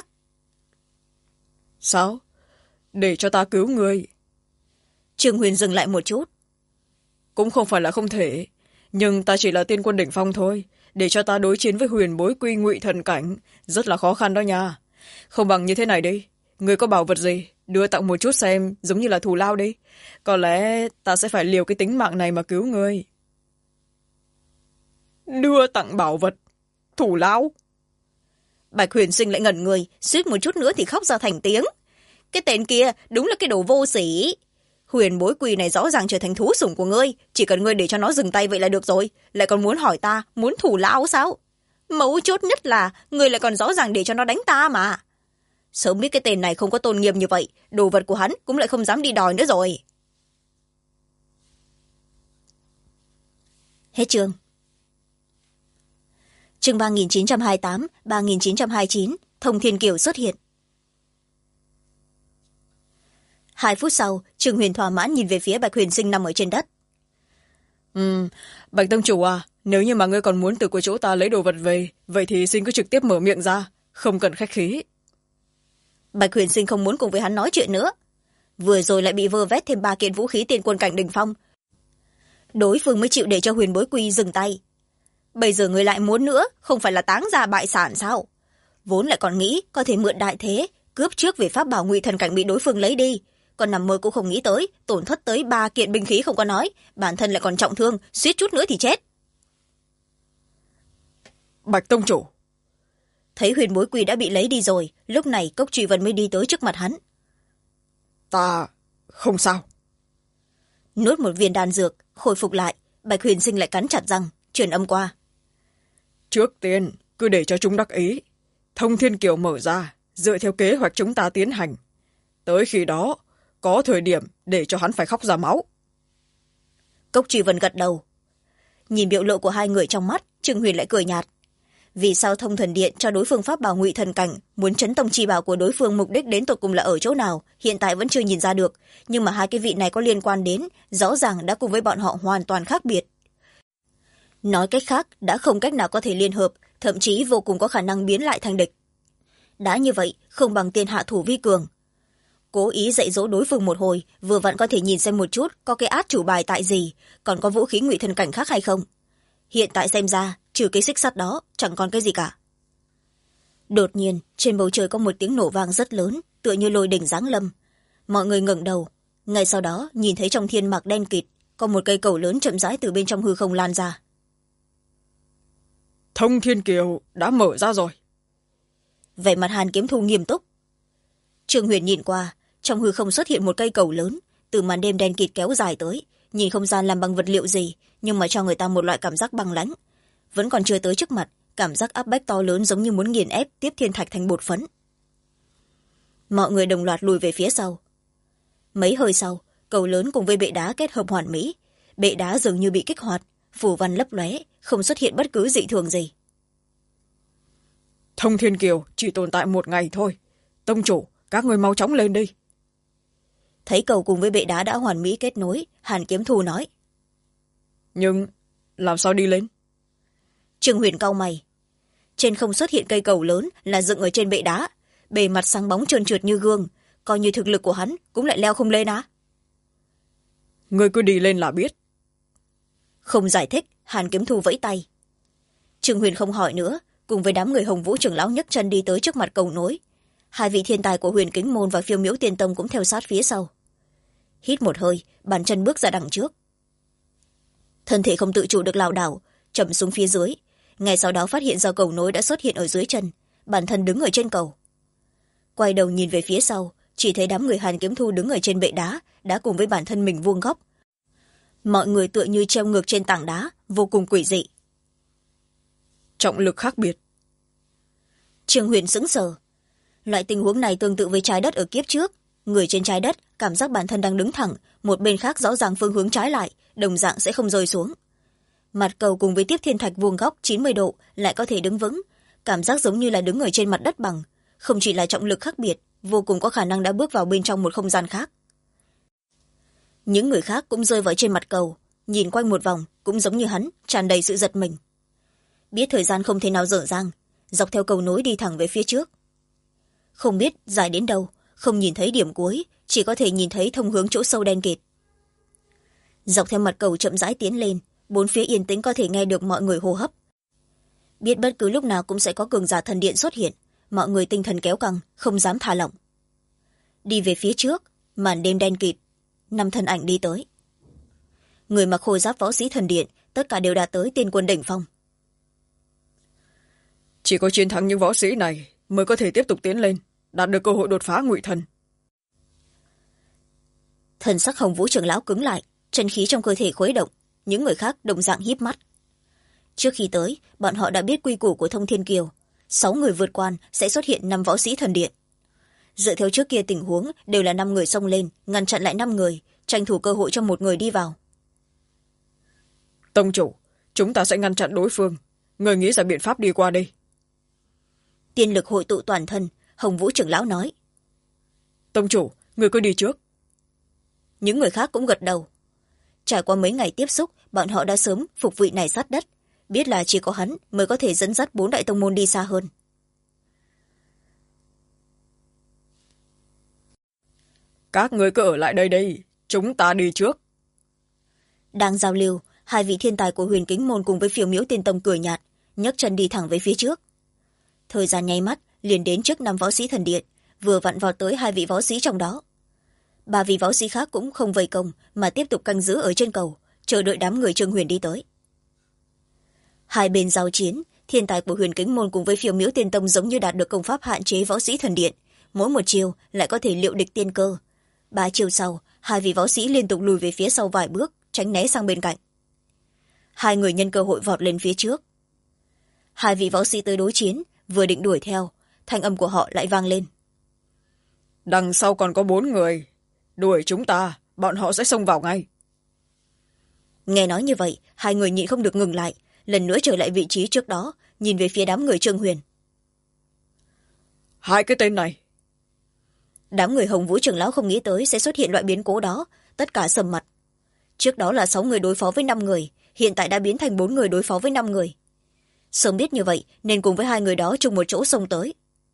Sao? Để cho ta cứu người. Trương Huyền dừng lại một chút. Cũng không phải là không thể, nhưng ta chỉ là tiên quân đỉnh phong thôi. Để cho ta đối chiến với Huyền Bối Quy ngụy thần cảnh, rất là khó khăn đó nha. Không bằng như thế này đi, người có bảo vật gì, đưa tặng một chút xem, giống như là thù lao đi. Có lẽ ta sẽ phải liều cái tính mạng này mà cứu người. Đưa tặng bảo vật? Thù lao? Bạch Huyền Sinh lại ngẩn người, suýt một chút nữa thì khóc ra thành tiếng. Cái tên kia đúng là cái đồ vô sỉ. Huyền Bối Quy này rõ ràng trở thành thú sủng của ngươi, chỉ cần ngươi để cho nó dừng tay vậy là được rồi, lại còn muốn hỏi ta muốn thù lao sao? Mấu chốt nhất là ngươi lại còn rõ ràng để cho nó đánh ta mà. Sớm biết cái tên này không có tôn nghiêm như vậy, đồ vật của hắn cũng lại không dám đi đòi nữa rồi. Hết chương. Chương 3928, 3929, Thông Thiên Kiều xuất hiện. 2 phút sau, Trương Huyền thỏa mãn nhìn về phía Bạch Huyền Sinh nằm ở trên đất. Bạch tông chủ à, nếu như mà ngươi còn muốn từ của chỗ ta lấy đồ vật về, vậy thì xin cứ trực tiếp mở miệng ra, không cần khách khí. Bạch Huyền Sinh không muốn cùng với hắn nói chuyện nữa. Vừa rồi lại bị vơ vét thêm 3 kiện vũ khí tiên quân cảnh đỉnh phong. Đối phương mới chịu để cho Huyền Bối Quy dừng tay. Bây giờ người lại muốn nữa, không phải là táng ra bại sản sao? Vốn lại còn nghĩ có thể mượn đại thế, cướp trước về pháp bảo ngụy thần cảnh bị đối phương lấy đi. Còn nằm mơ cũng không nghĩ tới, tổn thất tới 3 kiện binh khí không có nói, bản thân lại còn trọng thương, suýt chút nữa thì chết. Bạch tông chủ. Thấy Huyền Bối Quy đã bị lấy đi rồi, lúc này Cốc Truy Vân mới đi tới trước mặt hắn. Ta không sao. Nuốt một viên đan dược, khôi phục lại, Bạch Huyền Sinh lại cắn chặt răng, truyền âm qua. Trước tiên, cứ để cho chúng đắc ý. Thông Thiên Kiều mở ra, dựa theo kế hoạch chúng ta tiến hành. Tới khi đó, có thời điểm để cho hắn phải khóc ra máu. Cốc Truy Vân gật đầu. Nhìn biểu lộ của 2 người trong mắt, Trương Huyền lại cười nhạt. vì sao thông thần điện cho đối phương pháp bảo ngụy thần cảnh, muốn chấn tông chi bảo của đối phương mục đích đến tột cùng là ở chỗ nào, hiện tại vẫn chưa nhìn ra được. Nhưng mà hai cái vị này có liên quan đến, rõ ràng đã cùng với bọn họ hoàn toàn khác biệt. Nói cách khác, đã không cách nào có thể liên hợp, thậm chí vô cùng có khả năng biến lại thành địch. Đã như vậy, không bằng tiền hạ thủ vi cường. Cố ý dạy dỗ đối phương một hồi, vừa vặn có thể nhìn xem một chút có cái át chủ bài tại gì, còn có vũ khí ngụy thần cảnh khác hay không. Hiện tại xem ra, trừ cái xích sắt đó, chẳng còn cái gì cả. Đột nhiên, trên bầu trời có một tiếng nổ vang rất lớn, tựa như lôi đỉnh giáng lâm. Mọi người ngẩng đầu, ngay sau đó nhìn thấy trong thiên mạc đen kịt, có một cây cầu lớn chậm rãi từ bên trong hư không lan ra. Thông thiên kiều đã mở ra rồi. Vẻ mặt Hàn Kiếm Thu nghiêm túc. Trương Huyền nhìn qua, trong hư không xuất hiện một cây cầu lớn, từ màn đêm đen kịt kéo dài tới, nhìn không gian làm bằng vật liệu gì, nhưng mà cho người ta một loại cảm giác băng lãnh. Vẫn còn chưa tới trước mặt, cảm giác áp bách to lớn giống như muốn nghiền ép tiếp thiên thạch thành bột phấn. Mọi người đồng loạt lùi về phía sau. Mấy hơi sau, cầu lớn cùng với bệ đá kết hợp hoàn mỹ. Bệ đá dường như bị kích hoạt, phù văn lấp lóe, không xuất hiện bất cứ dị thường gì. Thông thiên kiều chỉ tồn tại một ngày thôi. Tông chủ, các người mau chóng lên đi. Thấy cầu cùng với bệ đá đã hoàn mỹ kết nối, Hàn Kiếm Thu nói. Nhưng làm sao đi lên? Trương Huyền cau mày. Trên không xuất hiện cây cầu lớn là dựng ở trên bệ đá, bề mặt sáng bóng trơn trượt như gương, coi như thực lực của hắn cũng lại leo không lên á. Người cứ đi lên là biết. Không giải thích, Hàn Kiếm Thu vẫy tay. Trương Huyền không hỏi nữa, cùng với đám người Hồng Vũ trưởng lão nhấc chân đi tới trước mặt cầu nối. Hai vị thiên tài của Huyền Kính Môn và Phiêu Miễu Tiên Tông cũng theo sát phía sau. Hít một hơi, bàn chân bước ra đằng trước. Thân thể không tự chủ được lảo đảo, chậm xuống phía dưới. Ngay sau đó phát hiện ra cầu nối đã xuất hiện ở dưới chân, bản thân đứng ở trên cầu. Quay đầu nhìn về phía sau, chỉ thấy đám người Hàn Kiếm Thu đứng ở trên bệ đá, đã cùng với bản thân mình vuông góc. Mọi người tựa như treo ngược trên tảng đá, vô cùng quỷ dị. Trọng lực khác biệt. Trương Huyền sững sờ. Loại tình huống này tương tự với trái đất ở kiếp trước. Người trên trái đất cảm giác bản thân đang đứng thẳng, một bên khác rõ ràng phương hướng trái lại, đồng dạng sẽ không rơi xuống. Mặt cầu cùng với tiếp thiên thạch vuông góc 90 độ lại có thể đứng vững, cảm giác giống như là đứng ở trên mặt đất bằng. Không chỉ là trọng lực khác biệt, vô cùng có khả năng đã bước vào bên trong một không gian khác. Những người khác cũng rơi vào trên mặt cầu, nhìn quanh một vòng, cũng giống như hắn, tràn đầy sự giật mình. Biết thời gian không thể nào dở dang, dọc theo cầu nối đi thẳng về phía trước. Không biết dài đến đâu, không nhìn thấy điểm cuối, chỉ có thể nhìn thấy thông hướng chỗ sâu đen kịt. Dọc theo mặt cầu chậm rãi tiến lên, bốn phía yên tĩnh có thể nghe được mọi người hô hấp. Biết bất cứ lúc nào cũng sẽ có cường giả thần điện xuất hiện, mọi người tinh thần kéo căng, không dám thả lỏng. Đi về phía trước, màn đêm đen kịt, 5 thân ảnh đi tới. Người mặc khôi giáp võ sĩ thần điện, tất cả đều đạt tới tiên quân đỉnh phong. Chỉ có chiến thắng những võ sĩ này mới có thể tiếp tục tiến lên, đạt được cơ hội đột phá ngụy thần. Thần sắc Hồng Vũ trưởng lão cứng lại, chân khí trong cơ thể khuấy động, những người khác đồng dạng híp mắt. Trước khi tới, bọn họ đã biết quy củ của Thông Thiên Kiều, 6 người vượt quan sẽ xuất hiện 5 võ sĩ thần điện. Dựa theo trước kia tình huống, đều là 5 người xông lên, ngăn chặn lại 5 người, tranh thủ cơ hội cho một người đi vào. Tông chủ, chúng ta sẽ ngăn chặn đối phương, người nghĩ ra biện pháp đi qua đây. Tiên lực hội tụ toàn thân, Hồng Vũ trưởng lão nói. Tông chủ, người cứ đi trước. Những người khác cũng gật đầu. Trải qua mấy ngày tiếp xúc, bọn họ đã sớm phục vị này sát đất, biết là chỉ có hắn mới có thể dẫn dắt 4 đại tông môn đi xa hơn. Các người cứ ở lại đây đây, chúng ta đi trước. Đang giao lưu, hai vị thiên tài của Huyền Kính Môn cùng với Phiêu Miễu Tiên Tông cười nhạt, nhấc chân đi thẳng về phía trước. Thời gian nháy mắt liền đến trước 5 võ sĩ thần điện, vừa vặn vào tới 2 vị võ sĩ trong đó. 3 vị võ sĩ khác cũng không vây công mà tiếp tục canh giữ ở trên cầu, chờ đợi đám người Trương Huyền đi tới. Hai bên giao chiến, thiên tài của Huyền Kính Môn cùng với Phiêu Miễu Tiên Tông giống như đạt được công pháp hạn chế võ sĩ thần điện, mỗi một chiều lại có thể liệu địch tiên cơ. 3 chiều sau, 2 vị võ sĩ liên tục lùi về phía sau vài bước, tránh né sang bên cạnh. 2 người nhân cơ hội vọt lên phía trước. 2 vị võ sĩ tới đối chiến, vừa định đuổi theo, thanh âm của họ lại vang lên. Đằng sau còn có 4 người, đuổi chúng ta, bọn họ sẽ xông vào ngay. Nghe nói như vậy, 2 người nhịn không được ngừng lại, lần nữa trở lại vị trí trước đó, nhìn về phía đám người Trương Huyền. Hai cái tên này. Đám người Hồng Vũ trưởng lão không nghĩ tới sẽ xuất hiện loại biến cố đó, tất cả sầm mặt. Trước đó là 6 người đối phó với 5 người, hiện tại đã biến thành 4 người đối phó với 5 người. Sớm biết như vậy nên cùng với 2 người đó chung một chỗ xông tới.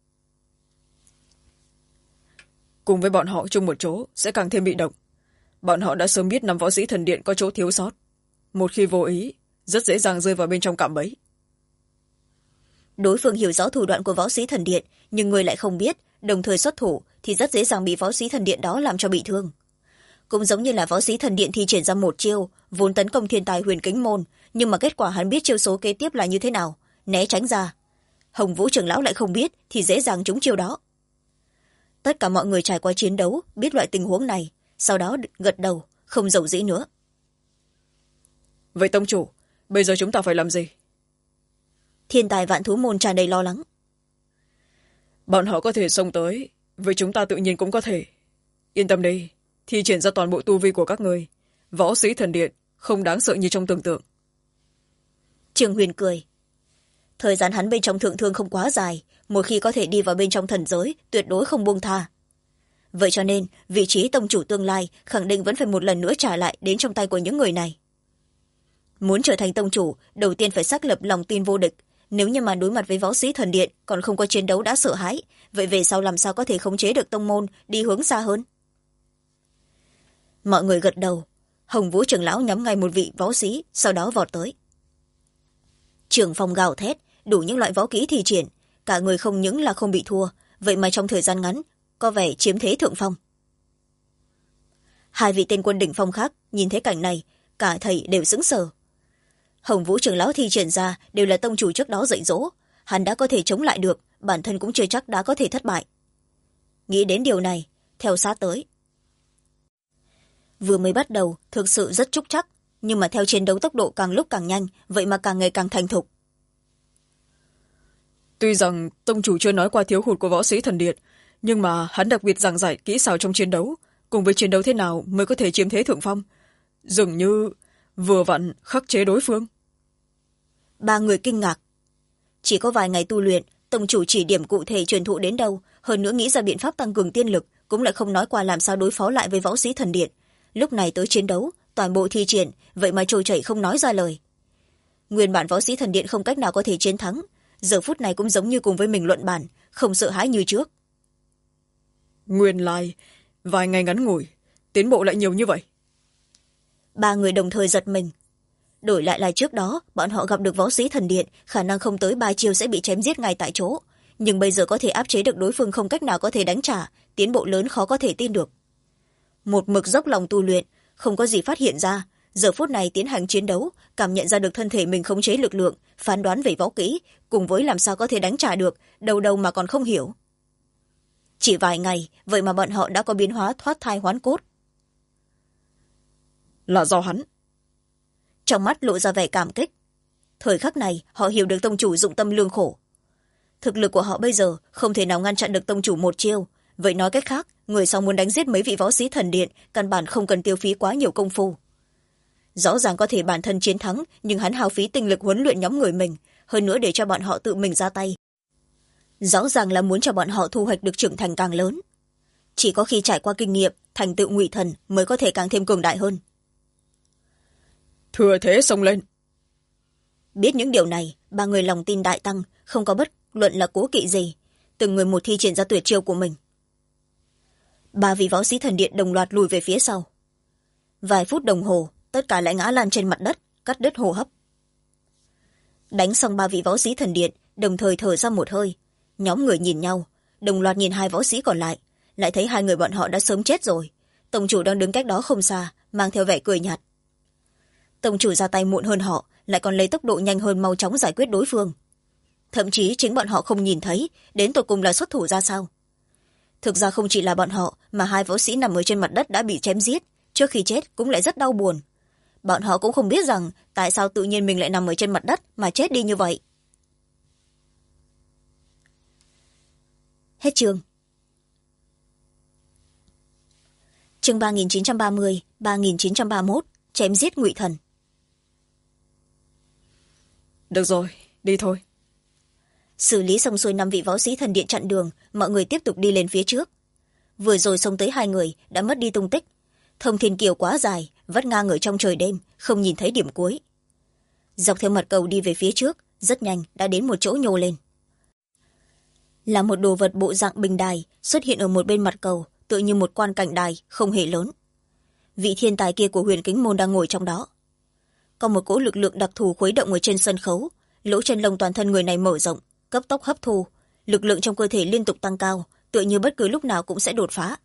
Cùng với bọn họ chung một chỗ sẽ càng thêm bị động. Bọn họ đã sớm biết 5 võ sĩ thần điện có chỗ thiếu sót. Một khi vô ý, rất dễ dàng rơi vào bên trong cạm bẫy. Đối phương hiểu rõ thủ đoạn của võ sĩ thần điện, nhưng người lại không biết, đồng thời xuất thủ thì rất dễ dàng bị võ sĩ thần điện đó làm cho bị thương. Cũng giống như là võ sĩ thần điện thi triển ra một chiêu vốn tấn công thiên tài Huyền Kính Môn, nhưng mà kết quả hắn biết chiêu số kế tiếp là như thế nào, né tránh ra. Hồng Vũ trưởng lão lại không biết thì dễ dàng trúng chiêu đó. Tất cả mọi người trải qua chiến đấu biết loại tình huống này, sau đó gật đầu không dầu dĩ nữa. Vậy tông chủ, bây giờ chúng ta phải làm gì? Thiên tài Vạn Thú Môn tràn đầy lo lắng. Bọn họ có thể xông tới, với chúng ta tự nhiên cũng có thể. Yên tâm đi, thi triển ra toàn bộ tu vi của các người. Võ sĩ thần điện không đáng sợ như trong tưởng tượng. Trương Huyền cười. Thời gian hắn bên trong thượng thương không quá dài, một khi có thể đi vào bên trong thần giới tuyệt đối không buông tha. Vậy cho nên vị trí tông chủ tương lai khẳng định vẫn phải một lần nữa trả lại đến trong tay của những người này. Muốn trở thành tông chủ, đầu tiên phải xác lập lòng tin vô địch. Nếu như mà đối mặt với võ sĩ thần điện còn không có chiến đấu đã sợ hãi, vậy về sau làm sao có thể khống chế được tông môn đi hướng xa hơn? Mọi người gật đầu. Hồng Vũ trưởng lão nhắm ngay một vị võ sĩ, sau đó vọt tới. Trưởng phòng gào thét, đủ những loại võ kỹ thi triển, cả người không những là không bị thua, vậy mà trong thời gian ngắn có vẻ chiếm thế thượng phong. Hai vị tên quân đỉnh phong khác nhìn thấy cảnh này, cả thầy đều sững sờ. Hồng Vũ trưởng lão thi triển ra đều là tông chủ trước đó dạy dỗ, hắn đã có thể chống lại được, bản thân cũng chưa chắc đã có thể thất bại. Nghĩ đến điều này, theo sát tới. Vừa mới bắt đầu thực sự rất trúc chắc, nhưng mà theo chiến đấu tốc độ càng lúc càng nhanh, vậy mà càng ngày càng thành thục. Tuy rằng tông chủ chưa nói qua thiếu hụt của võ sĩ thần điện, nhưng mà hắn đặc biệt giảng giải kỹ xảo trong chiến đấu, cùng với chiến đấu thế nào mới có thể chiếm thế thượng phong. Dường như vừa vặn khắc chế đối phương. Ba người kinh ngạc. Chỉ có vài ngày tu luyện, tông chủ chỉ điểm cụ thể truyền thụ đến đâu, hơn nữa nghĩ ra biện pháp tăng cường tiên lực, cũng lại không nói qua làm sao đối phó lại với võ sĩ thần điện. Lúc này tới chiến đấu, toàn bộ thi triển, vậy mà trôi chảy không nói ra lời. Nguyên bản võ sĩ thần điện không cách nào có thể chiến thắng, giờ phút này cũng giống như cùng với mình luận bản, không sợ hãi như trước. Nguyên lai, vài ngày ngắn ngủi, tiến bộ lại nhiều như vậy. Ba người đồng thời giật mình. Đổi lại là trước đó, bọn họ gặp được võ sĩ thần điện, khả năng không tới 3 chiêu sẽ bị chém giết ngay tại chỗ. Nhưng bây giờ có thể áp chế được đối phương không cách nào có thể đánh trả, tiến bộ lớn khó có thể tin được. Một mực dốc lòng tu luyện, không có gì phát hiện ra. Giờ phút này tiến hành chiến đấu, cảm nhận ra được thân thể mình khống chế lực lượng, phán đoán về võ kỹ, cùng với làm sao có thể đánh trả được, đầu đầu mà còn không hiểu. Chỉ vài ngày, vậy mà bọn họ đã có biến hóa thoát thai hoán cốt. Là do hắn. Trong mắt lộ ra vẻ cảm kích. Thời khắc này, họ hiểu được tông chủ dụng tâm lương khổ. Thực lực của họ bây giờ không thể nào ngăn chặn được tông chủ một chiêu. Vậy nói cách khác, người sau muốn đánh giết mấy vị võ sĩ thần điện, căn bản không cần tiêu phí quá nhiều công phu. Rõ ràng có thể bản thân chiến thắng, nhưng hắn hao phí tinh lực huấn luyện nhóm người mình, hơn nữa để cho bọn họ tự mình ra tay. Rõ ràng là muốn cho bọn họ thu hoạch được trưởng thành càng lớn. Chỉ có khi trải qua kinh nghiệm, thành tựu ngụy thần mới có thể càng thêm cường đại hơn. Thừa thế xông lên. Biết những điều này, ba người lòng tin đại tăng, không có bất luận là cố kỵ gì, từng người một thi triển ra tuyệt chiêu của mình. Ba vị võ sĩ thần điện đồng loạt lùi về phía sau. Vài phút đồng hồ, tất cả lại ngã lan trên mặt đất, cắt đứt hô hấp. Đánh xong ba vị võ sĩ thần điện, đồng thời thở ra một hơi. Nhóm người nhìn nhau, đồng loạt nhìn hai võ sĩ còn lại, lại thấy hai người bọn họ đã sớm chết rồi. Tông chủ đang đứng cách đó không xa, mang theo vẻ cười nhạt. Tông chủ ra tay muộn hơn họ, lại còn lấy tốc độ nhanh hơn mau chóng giải quyết đối phương. Thậm chí chính bọn họ không nhìn thấy, đến tột cùng là xuất thủ ra sao. Thực ra không chỉ là bọn họ, mà hai võ sĩ nằm ở trên mặt đất đã bị chém giết, trước khi chết cũng lại rất đau buồn. Bọn họ cũng không biết rằng tại sao tự nhiên mình lại nằm ở trên mặt đất mà chết đi như vậy. Hết chương. Chương 3930, 3931, chém giết ngụy thần. Được rồi, đi thôi. xử lý xong xuôi 5 vị võ sĩ thần điện chặn đường, mọi người tiếp tục đi lên phía trước. Vừa rồi xông tới 2 người đã mất đi tung tích. Thông thiên kiều quá dài, vắt ngang ở trong trời đêm, không nhìn thấy điểm cuối. Dọc theo mặt cầu đi về phía trước, rất nhanh đã đến một chỗ nhô lên. Là một đồ vật bộ dạng bình đài xuất hiện ở một bên mặt cầu, tựa như một quan cảnh đài không hề lớn. Vị thiên tài kia của Huyền Kính Môn đang ngồi trong đó. Có một cỗ lực lượng đặc thù khuấy động ở trên sân khấu, lỗ chân lông toàn thân người này mở rộng, cấp tốc hấp thu, lực lượng trong cơ thể liên tục tăng cao, tựa như bất cứ lúc nào cũng sẽ đột phá.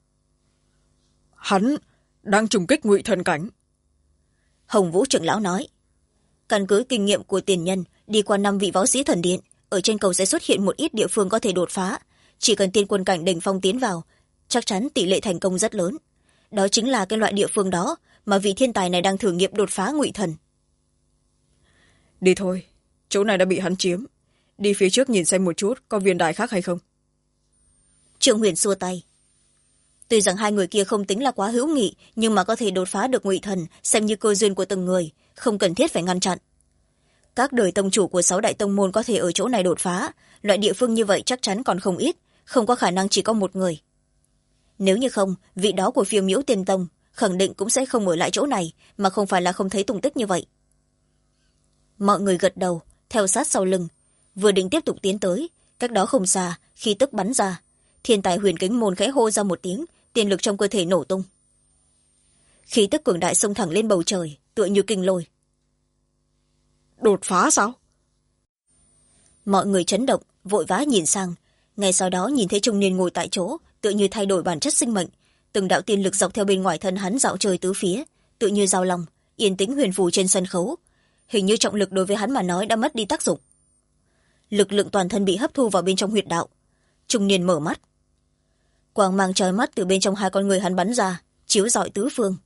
Hắn đang trùng kích ngụy thần cảnh. Hồng Vũ trưởng lão nói. Căn cứ kinh nghiệm của tiền nhân, đi qua 5 vị võ sĩ thần điện, ở trên cầu sẽ xuất hiện một ít địa phương có thể đột phá. Chỉ cần tiên quân cảnh đỉnh phong tiến vào, chắc chắn tỷ lệ thành công rất lớn. Đó chính là cái loại địa phương đó mà vị thiên tài này đang thử nghiệm đột phá ngụy thần. Đi thôi, chỗ này đã bị hắn chiếm. Đi phía trước nhìn xem một chút có viên đài khác hay không. Trương Huyền xua tay. Tuy rằng 2 người kia không tính là quá hữu nghị, nhưng mà có thể đột phá được ngụy thần xem như cơ duyên của từng người, không cần thiết phải ngăn chặn. Các đời tông chủ của 6 đại tông môn có thể ở chỗ này đột phá, loại địa phương như vậy chắc chắn còn không ít, không có khả năng chỉ có một người. Nếu như không, vị đó của Phiêu Miễu Tiên Tông khẳng định cũng sẽ không ở lại chỗ này, mà không phải là không thấy tung tích như vậy. Mọi người gật đầu, theo sát sau lưng, vừa định tiếp tục tiến tới, cách đó không xa, khi tức bắn ra, thiên tài Huyền Kính Môn khẽ hô ra một tiếng, tiên lực trong cơ thể nổ tung. Khí tức cường đại xông thẳng lên bầu trời, tựa như kinh lôi. Đột phá sao? Mọi người chấn động, vội vã nhìn sang, ngay sau đó nhìn thấy trung niên ngồi tại chỗ, tựa như thay đổi bản chất sinh mệnh, từng đạo tiên lực dọc theo bên ngoài thân hắn dạo chơi tứ phía, tựa như dao long yên tĩnh huyền phù trên sân khấu. Hình như trọng lực đối với hắn mà nói đã mất đi tác dụng. Lực lượng toàn thân bị hấp thu vào bên trong huyệt đạo. Trung niên mở mắt, quang mang chói mắt từ bên trong 2 con người hắn bắn ra, chiếu rọi tứ phương.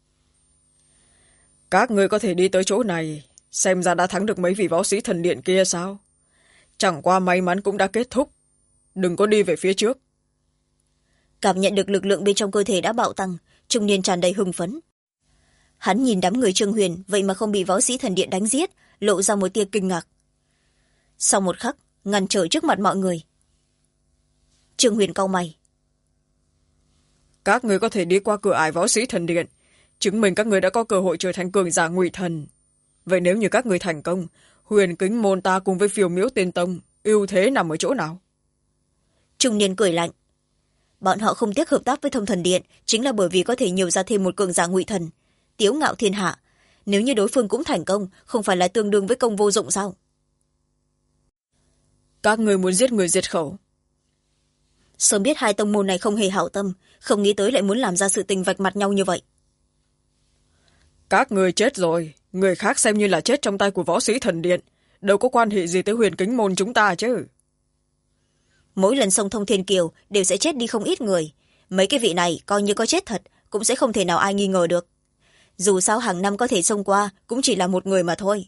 Các ngươi có thể đi tới chỗ này, xem ra đã thắng được mấy vị võ sĩ thần điện kia sao? Chẳng qua may mắn cũng đã kết thúc, đừng có đi về phía trước. Cảm nhận được lực lượng bên trong cơ thể đã bạo tăng, trung niên tràn đầy hưng phấn. Hắn nhìn đám người Trương Huyền vậy mà không bị võ sĩ thần điện đánh giết, lộ ra một tia kinh ngạc. Sau một khắc, ngăn trở trước mặt mọi người. Trương Huyền cau mày. Các ngươi có thể đi qua cửa ải võ sĩ thần điện, chứng minh các ngươi đã có cơ hội trở thành cường giả ngụy thần. Vậy nếu như các ngươi thành công, Huyền Kính Môn ta cùng với Phiêu Miễu Tiên Tông ưu thế nằm ở chỗ nào? Trung niên cười lạnh. Bọn họ không tiếc hợp tác với Thông Thần Điện chính là bởi vì có thể nhiều ra thêm một cường giả ngụy thần, tiếu ngạo thiên hạ. Nếu như đối phương cũng thành công, không phải là tương đương với công vô dụng sao? Các ngươi muốn giết người diệt khẩu. Sớm biết 2 tông môn này không hề hảo tâm, không nghĩ tới lại muốn làm ra sự tình vạch mặt nhau như vậy. Các ngươi chết rồi, người khác xem như là chết trong tay của võ sĩ thần điện, đâu có quan hệ gì tới Huyền Kính Môn chúng ta chứ. Mỗi lần xông Thông Thiên Kiều đều sẽ chết đi không ít người, mấy cái vị này coi như có chết thật cũng sẽ không thể nào ai nghi ngờ được. Dù sao hàng năm có thể xông qua cũng chỉ là một người mà thôi.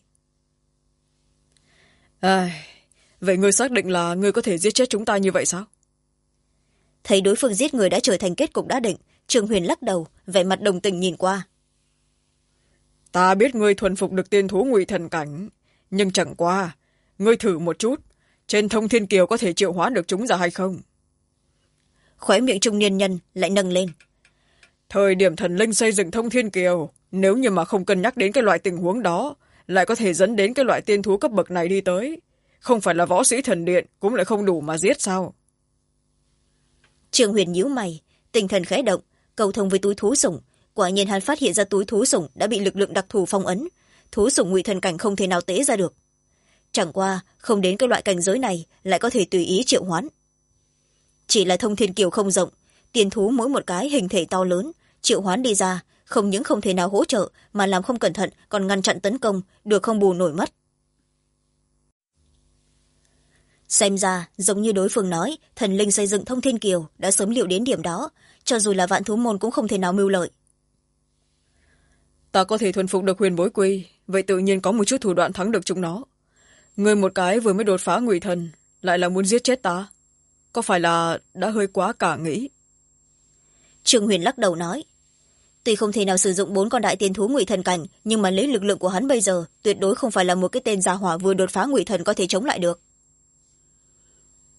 Vậy ngươi xác định là ngươi có thể giết chết chúng ta như vậy sao? Thấy đối phương giết người đã trở thành kết cục đã định, Trương Huyền lắc đầu, vẻ mặt đồng tình nhìn qua. Ta biết ngươi thuần phục được tiên thú ngụy thần cảnh, nhưng chẳng qua ngươi thử một chút, trên Thông Thiên Kiều có thể triệu hoán được chúng ra hay không? Khóe miệng trung niên nhân lại nâng lên. Thời điểm thần linh xây dựng Thông Thiên Kiều, nếu như mà không cân nhắc đến cái loại tình huống đó, lại có thể dẫn đến cái loại tiên thú cấp bậc này đi tới. Không phải là võ sĩ thần điện cũng lại không đủ mà giết sao? Trương Huyền nhíu mày, tinh thần khẽ động, cầu thông với túi thú sủng. Quả nhiên hắn phát hiện ra túi thú sủng đã bị lực lượng đặc thù phong ấn, thú sủng ngụy thần cảnh không thể nào tế ra được. Chẳng qua không đến cái loại cảnh giới này lại có thể tùy ý triệu hoán. Chỉ là Thông Thiên Kiều không rộng, tiên thú mỗi một cái hình thể to lớn, triệu hoán đi ra không những không thể nào hỗ trợ mà làm không cẩn thận còn ngăn chặn tấn công, được không bù nổi mất. Xem ra giống như đối phương nói, thần linh xây dựng Thông Thiên Kiều đã sớm liệu đến điểm đó, cho dù là Vạn Thú Môn cũng không thể nào mưu lợi. Ta có thể thuần phục được Huyền Bối Quy, vậy tự nhiên có một chút thủ đoạn thắng được chúng nó. Ngươi một cái vừa mới đột phá ngụy thần, lại là muốn giết chết ta, có phải là đã hơi quá cả nghĩ? Trương Huyền lắc đầu nói. Tuy không thể nào sử dụng 4 con đại tiên thú ngụy thần cảnh, nhưng mà lấy lực lượng của hắn bây giờ tuyệt đối không phải là một cái tên gia hỏa vừa đột phá ngụy thần có thể chống lại được.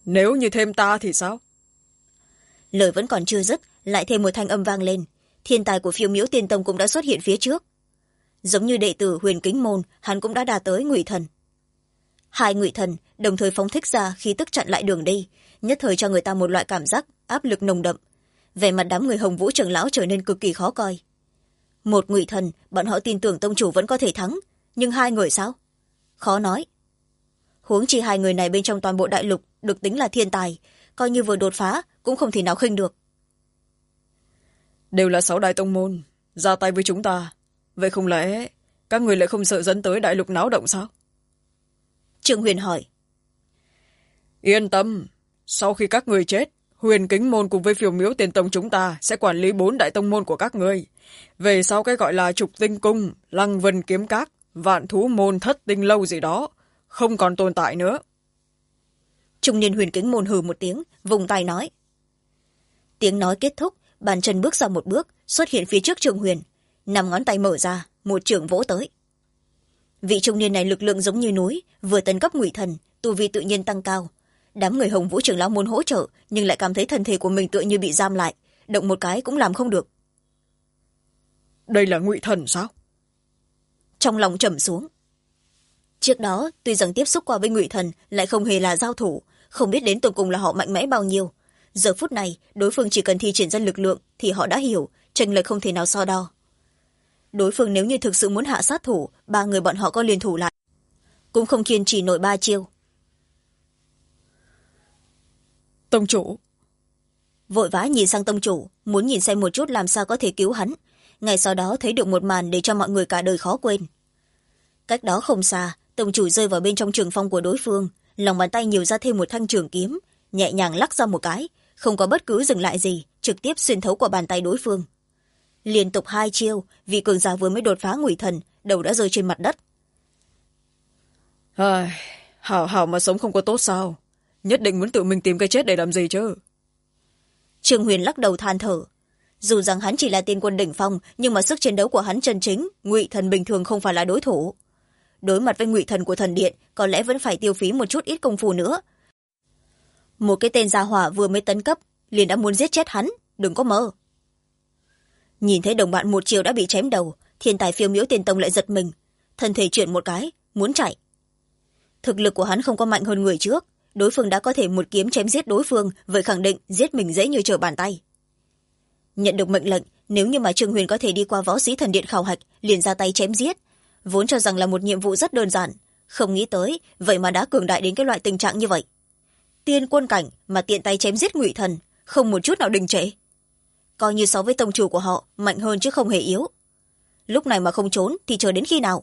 Nếu như thêm ta thì sao? Lời vẫn còn chưa dứt, lại thêm một thanh âm vang lên. Thiên tài của Phiêu Miễu Tiên Tông cũng đã xuất hiện phía trước. Giống như đệ tử Huyền Kính Môn, hắn cũng đã đạt tới Ngụy Thần. Hai Ngụy Thần đồng thời phóng thích ra khí tức chặn lại đường đi, nhất thời cho người ta một loại cảm giác áp lực nồng đậm. Vẻ mặt đám người Hồng Vũ trưởng lão trở nên cực kỳ khó coi. Một Ngụy Thần, bọn họ tin tưởng tông chủ vẫn có thể thắng, nhưng hai người sao? Khó nói. Huống chi hai người này bên trong toàn bộ đại lục được tính là thiên tài, coi như vừa đột phá cũng không thể nào khinh được. Đều là 6 đại tông môn, ra tay với chúng ta. Vậy không lẽ các người lại không sợ dẫn tới đại lục náo động sao? Trương Huyền hỏi. Yên tâm, sau khi các người chết, Huyền Kính Môn cùng với Phiêu Miễu Tiên Tông chúng ta sẽ quản lý 4 đại tông môn của các người. Về sau cái gọi là Trục Tinh Cung, Lăng Vân Kiếm Các, Vạn Thú Môn, Thất Tinh Lâu gì đó, không còn tồn tại nữa. Trung niên Huyền Kính Môn hừ một tiếng, vùng tay nói. Tiếng nói kết thúc, bàn chân bước ra một bước, xuất hiện phía trước Trương Huyền, 5 ngón tay mở ra, một chưởng vỗ tới. Vị trung niên này lực lượng giống như núi, vừa tấn cấp Ngụy Thần, tu vi tự nhiên tăng cao. Đám người Hồng Vũ trưởng lão muốn hỗ trợ, nhưng lại cảm thấy thân thể của mình tựa như bị giam lại, động một cái cũng làm không được. Đây là Ngụy Thần sao? Trong lòng trầm xuống. Trước đó tuy rằng tiếp xúc qua với Ngụy Thần lại không hề là giao thủ, không biết đến tột cùng là họ mạnh mẽ bao nhiêu. Giờ phút này đối phương chỉ cần thi triển ra lực lượng thì họ đã hiểu, chênh lệch không thể nào so đo. Đối phương nếu như thực sự muốn hạ sát thủ, 3 người bọn họ có liên thủ lại cũng không kiên trì nổi 3 chiêu. Tông chủ. Vội vã nhìn sang tông chủ, muốn nhìn xem một chút làm sao có thể cứu hắn. Ngay sau đó thấy được một màn để cho mọi người cả đời khó quên. Cách đó không xa, tông chủ rơi vào bên trong trường phong của đối phương, lòng bàn tay nhiều ra thêm một thanh trường kiếm, nhẹ nhàng lắc ra một cái, không có bất cứ dừng lại gì, trực tiếp xuyên thấu qua bàn tay đối phương. Liên tục 2 chiêu, vị cường giả vừa mới đột phá Ngụy Thần, đầu đã rơi trên mặt đất. Hảo mà sống không có tốt sao? Nhất định muốn tự mình tìm cái chết để làm gì chứ? Trương Huyền lắc đầu than thở. Dù rằng hắn chỉ là tiên quân đỉnh phong, nhưng mà sức chiến đấu của hắn chân chính, Ngụy Thần bình thường không phải là đối thủ. Đối mặt với Ngụy Thần của thần điện, có lẽ vẫn phải tiêu phí một chút ít công phu nữa. Một cái tên gia hỏa vừa mới tấn cấp, liền đã muốn giết chết hắn, đừng có mơ. Nhìn thấy đồng bạn một chiều đã bị chém đầu, thiên tài Phiêu Miễu Tiên Tông lại giật mình, thân thể chuyển một cái, muốn chạy. Thực lực của hắn không có mạnh hơn người trước, đối phương đã có thể một kiếm chém giết đối phương, vậy khẳng định giết mình dễ như trở bàn tay. Nhận được mệnh lệnh, nếu như mà Trương Huyền có thể đi qua võ sĩ thần điện khảo hạch, liền ra tay chém giết, vốn cho rằng là một nhiệm vụ rất đơn giản, không nghĩ tới vậy mà đã cường đại đến cái loại tình trạng như vậy. Tiên quân cảnh mà tiện tay chém giết Ngụy Thần, không một chút nào đình trệ, coi như so với tông chủ của họ mạnh hơn chứ không hề yếu. Lúc này mà không trốn thì chờ đến khi nào?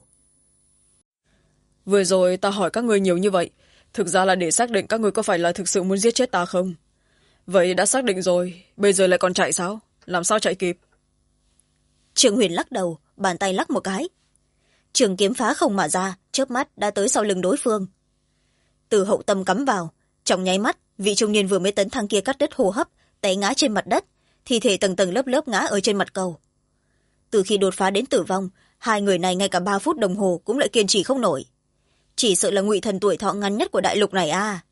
Vừa rồi ta hỏi các ngươi nhiều như vậy, thực ra là để xác định các ngươi có phải là thực sự muốn giết chết ta không. Vậy đã xác định rồi, bây giờ lại còn chạy sao? Làm sao chạy kịp? Trương Huyền lắc đầu, bàn tay lắc một cái, trường kiếm phá không mà ra, chớp mắt đã tới sau lưng đối phương. Từ hậu tâm cắm vào, trong nháy mắt, vị trung niên vừa mới tấn thăng kia cắt đứt hô hấp, té ngã trên mặt đất, thi thể tầng tầng lớp lớp ngã ở trên mặt cầu. Từ khi đột phá đến tử vong, hai người này ngay cả 3 phút đồng hồ cũng lại kiên trì không nổi. Chỉ sợ là Ngụy Thần tuổi thọ ngắn nhất của đại lục này à.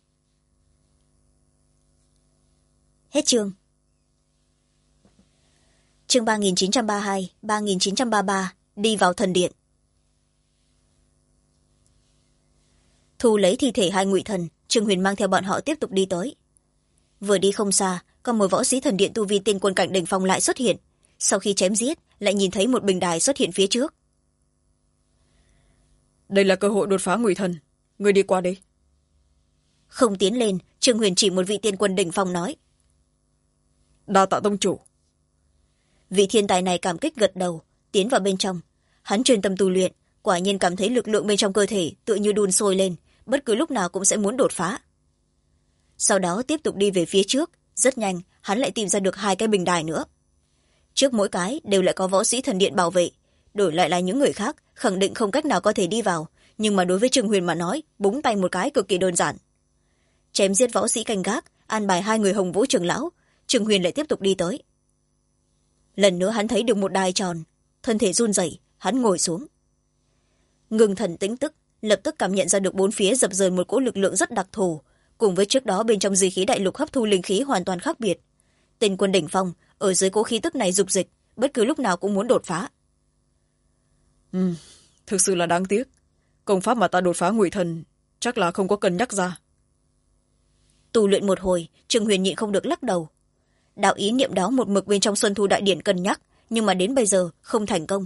Hết chương. Chương 3932, 3933, đi vào thần điện. Thu lấy thi thể hai Ngụy Thần, Trương Huyền mang theo bọn họ tiếp tục đi tới. Vừa đi không xa, còn một võ sĩ thần điện tu vi tiên quân cảnh đỉnh phong lại xuất hiện. Sau khi chém giết, lại nhìn thấy một bình đài xuất hiện phía trước. Đây là cơ hội đột phá Ngụy Thần, người đi qua đi. Không tiến lên, Trương Huyền chỉ một vị tiên quân đỉnh phong nói. Đa tạ tông chủ. Vị thiên tài này cảm kích gật đầu, tiến vào bên trong. Hắn chuyên tâm tu luyện, quả nhiên cảm thấy lực lượng bên trong cơ thể tựa như đun sôi lên, bất cứ lúc nào cũng sẽ muốn đột phá. Sau đó tiếp tục đi về phía trước, rất nhanh hắn lại tìm ra được 2 cái bình đài nữa. Trước mỗi cái đều lại có võ sĩ thần điện bảo vệ, đổi lại là những người khác khẳng định không cách nào có thể đi vào, nhưng mà đối với Trương Huyền mà nói, búng tay một cái cực kỳ đơn giản. Chém giết võ sĩ canh gác, an bài 2 người Hồng Vũ trưởng lão, Trương Huyền lại tiếp tục đi tới. Lần nữa hắn thấy được một đài tròn, thân thể run rẩy, hắn ngồi xuống. Ngưng thần tĩnh tức, lập tức cảm nhận ra được bốn phía dập dờn một cỗ lực lượng rất đặc thù, cùng với trước đó bên trong di khí đại lục hấp thu linh khí hoàn toàn khác biệt. Tên quân đỉnh phong ở dưới cỗ khí tức này dục dịch, bất cứ lúc nào cũng muốn đột phá. Thực sự là đáng tiếc. Công pháp mà ta đột phá ngụy thần chắc là không có cân nhắc ra. Tu luyện một hồi, Trương Huyền nhịn không được lắc đầu. Đạo ý niệm đó một mực bên trong Xuân Thu Đại Điển cân nhắc, nhưng mà đến bây giờ không thành công.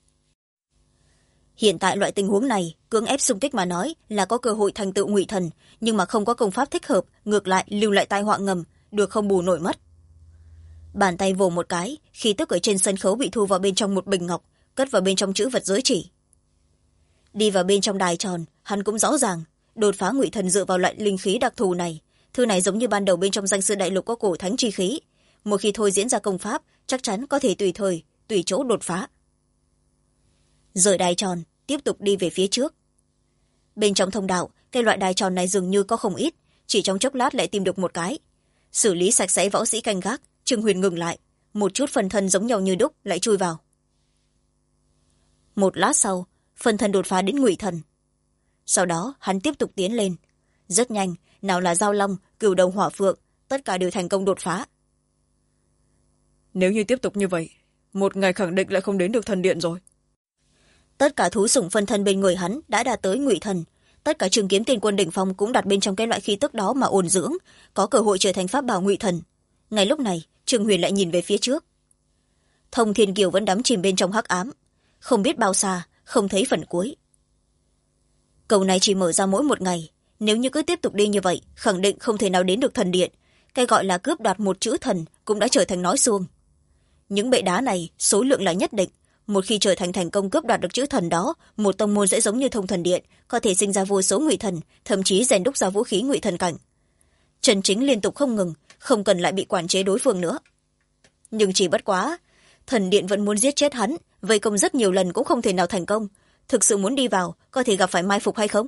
Hiện tại loại tình huống này, cưỡng ép xung kích mà nói là có cơ hội thành tựu ngụy thần, nhưng mà không có công pháp thích hợp, ngược lại lưu lại tai họa ngầm, được không bù nổi mất. Bàn tay vồ một cái, khí tức ở trên sân khấu bị thu vào bên trong một bình ngọc, cất vào bên trong chữ vật giới chỉ. Đi vào bên trong đài tròn, hắn cũng rõ ràng đột phá ngụy thần dựa vào loại linh khí đặc thù này. Thư này giống như ban đầu bên trong danh sư đại lục có cổ thánh chi khí, một khi thôi diễn ra công pháp chắc chắn có thể tùy thời tùy chỗ đột phá. Rời đài tròn, tiếp tục đi về phía trước. Bên trong thông đạo, cái loại đài tròn này dường như có không ít, chỉ trong chốc lát lại tìm được một cái. Xử lý sạch sẽ võ sĩ canh gác, Trương Huyền ngừng lại, một chút phần thân giống nhau như đúc lại chui vào. Một lát sau, phần thân đột phá đến ngụy thần. Sau đó hắn tiếp tục tiến lên. Rất nhanh, nào là giao long, cửu đầu hỏa phượng, tất cả đều thành công đột phá. Nếu như tiếp tục như vậy, một ngày khẳng định lại không đến được thần điện rồi. Tất cả thú sủng phân thân bên người hắn đã đạt tới ngụy thần. Tất cả trường kiếm tiên quân đỉnh phong cũng đặt bên trong cái loại khí tức đó mà ôn dưỡng, có cơ hội trở thành pháp bảo ngụy thần. Ngay lúc này, Trương Huyền lại nhìn về phía trước. Thông Thiên Kiều vẫn đắm chìm bên trong hắc ám, không biết bao xa, không thấy phần cuối. Cầu này chỉ mở ra mỗi một ngày, nếu như cứ tiếp tục đi như vậy, khẳng định không thể nào đến được thần điện. Cái gọi là cướp đoạt một chữ thần cũng đã trở thành nói suông. Những bệ đá này số lượng là nhất định, một khi trở thành thành công cướp đoạt được chữ thần đó, một tông môn sẽ giống như Thông Thần Điện, có thể sinh ra vô số ngụy thần, thậm chí rèn đúc ra vũ khí ngụy thần cảnh. Chân chính liên tục không ngừng, không cần lại bị quản chế đối phương nữa. Nhưng chỉ bất quá, thần điện vẫn muốn giết chết hắn, vây công rất nhiều lần cũng không thể nào thành công. Thực sự muốn đi vào, có thể gặp phải mai phục hay không?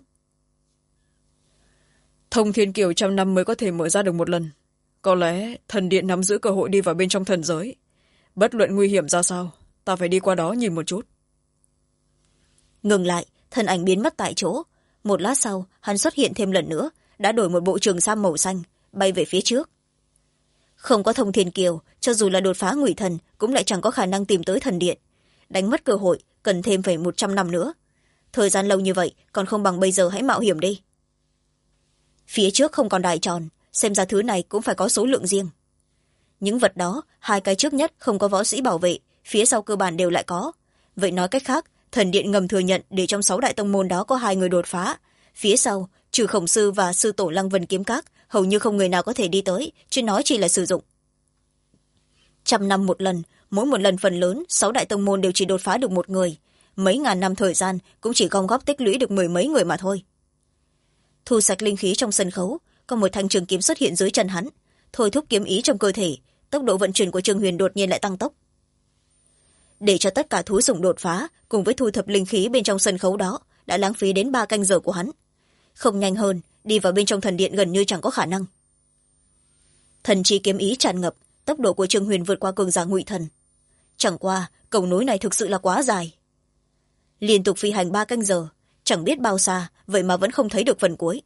Thông Thiên Kiều 100 năm mới có thể mở ra được một lần. Có lẽ thần điện nắm giữ cơ hội đi vào bên trong thần giới. Bất luận nguy hiểm ra sao, ta phải đi qua đó nhìn một chút. Ngừng lại, thân ảnh biến mất tại chỗ. Một lát sau, hắn xuất hiện thêm lần nữa, đã đổi một bộ trường sam màu xanh, bay về phía trước. Không có Thông Thiên Kiều, cho dù là đột phá ngụy thần, cũng lại chẳng có khả năng tìm tới thần điện. Đánh mất cơ hội, cần thêm phải 100 năm nữa. Thời gian lâu như vậy, còn không bằng bây giờ hãy mạo hiểm đi. Phía trước không còn đài tròn, xem ra thứ này cũng phải có số lượng riêng. Những vật đó, hai cái trước nhất không có võ sĩ bảo vệ, phía sau cơ bản đều lại có. Vậy nói cách khác, thần điện ngầm thừa nhận để trong 6 đại tông môn đó có 2 người đột phá. Phía sau, trừ khổng sư và sư tổ Lăng Vân Kiếm Các, hầu như không người nào có thể đi tới, chứ nói chỉ là sử dụng. 100 năm một lần, mỗi một lần phần lớn, 6 đại tông môn đều chỉ đột phá được một người. Mấy ngàn năm thời gian cũng chỉ gom góp tích lũy được 10 mấy người mà thôi. Thu sạch linh khí trong sân khấu, có một thanh trường kiếm xuất hiện dưới chân hắn, thôi thúc kiếm ý trong cơ thể, tốc độ vận chuyển của Trương Huyền đột nhiên lại tăng tốc. Để cho tất cả thú sủng đột phá cùng với thu thập linh khí bên trong sân khấu đó đã lãng phí đến 3 canh giờ của hắn. Không nhanh hơn, đi vào bên trong thần điện gần như chẳng có khả năng. Thần chi kiếm ý tràn ngập, tốc độ của Trương Huyền vượt qua cường giả ngụy thần. Chẳng qua cầu nối này thực sự là quá dài, liên tục phi hành 3 canh giờ, chẳng biết bao xa, vậy mà vẫn không thấy được phần cuối.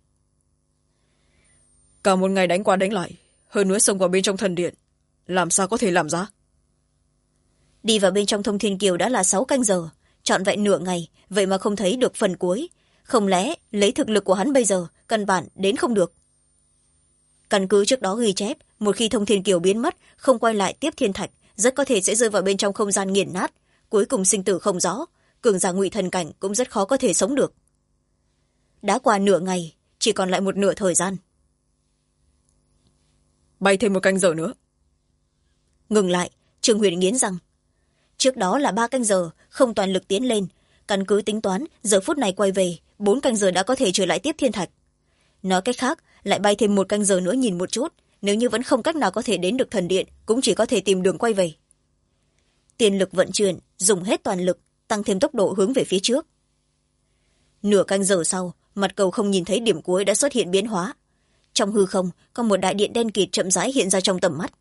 Cả một ngày đánh qua đánh lại, hơn nữa xông vào bên trong thần điện, làm sao có thể làm ra? Đi vào bên trong Thông Thiên Kiều đã là 6 canh giờ, trọn vẹn nửa ngày, vậy mà không thấy được phần cuối. Không lẽ lấy thực lực của hắn bây giờ căn bản đến không được? Căn cứ trước đó ghi chép, một khi Thông Thiên Kiều biến mất, không quay lại tiếp thiên thạch, rất có thể sẽ rơi vào bên trong không gian nghiền nát, cuối cùng sinh tử không rõ, cường giả ngụy thần cảnh cũng rất khó có thể sống được. Đã qua nửa ngày, chỉ còn lại một nửa thời gian. Bay thêm 1 canh giờ nữa. Ngừng lại, Trương Huyền nghiến răng. Trước đó là 3 canh giờ, không toàn lực tiến lên. Căn cứ tính toán, giờ phút này quay về, 4 canh giờ đã có thể trở lại tiếp thiên thạch. Nói cách khác, lại bay thêm 1 canh giờ nữa nhìn một chút, nếu như vẫn không cách nào có thể đến được thần điện, cũng chỉ có thể tìm đường quay về. Tiền lực vận chuyển, dùng hết toàn lực, tăng thêm tốc độ hướng về phía trước. Nửa canh giờ sau, mặt cầu không nhìn thấy điểm cuối đã xuất hiện biến hóa. Trong hư không, có một đại điện đen kịt chậm rãi hiện ra trong tầm mắt.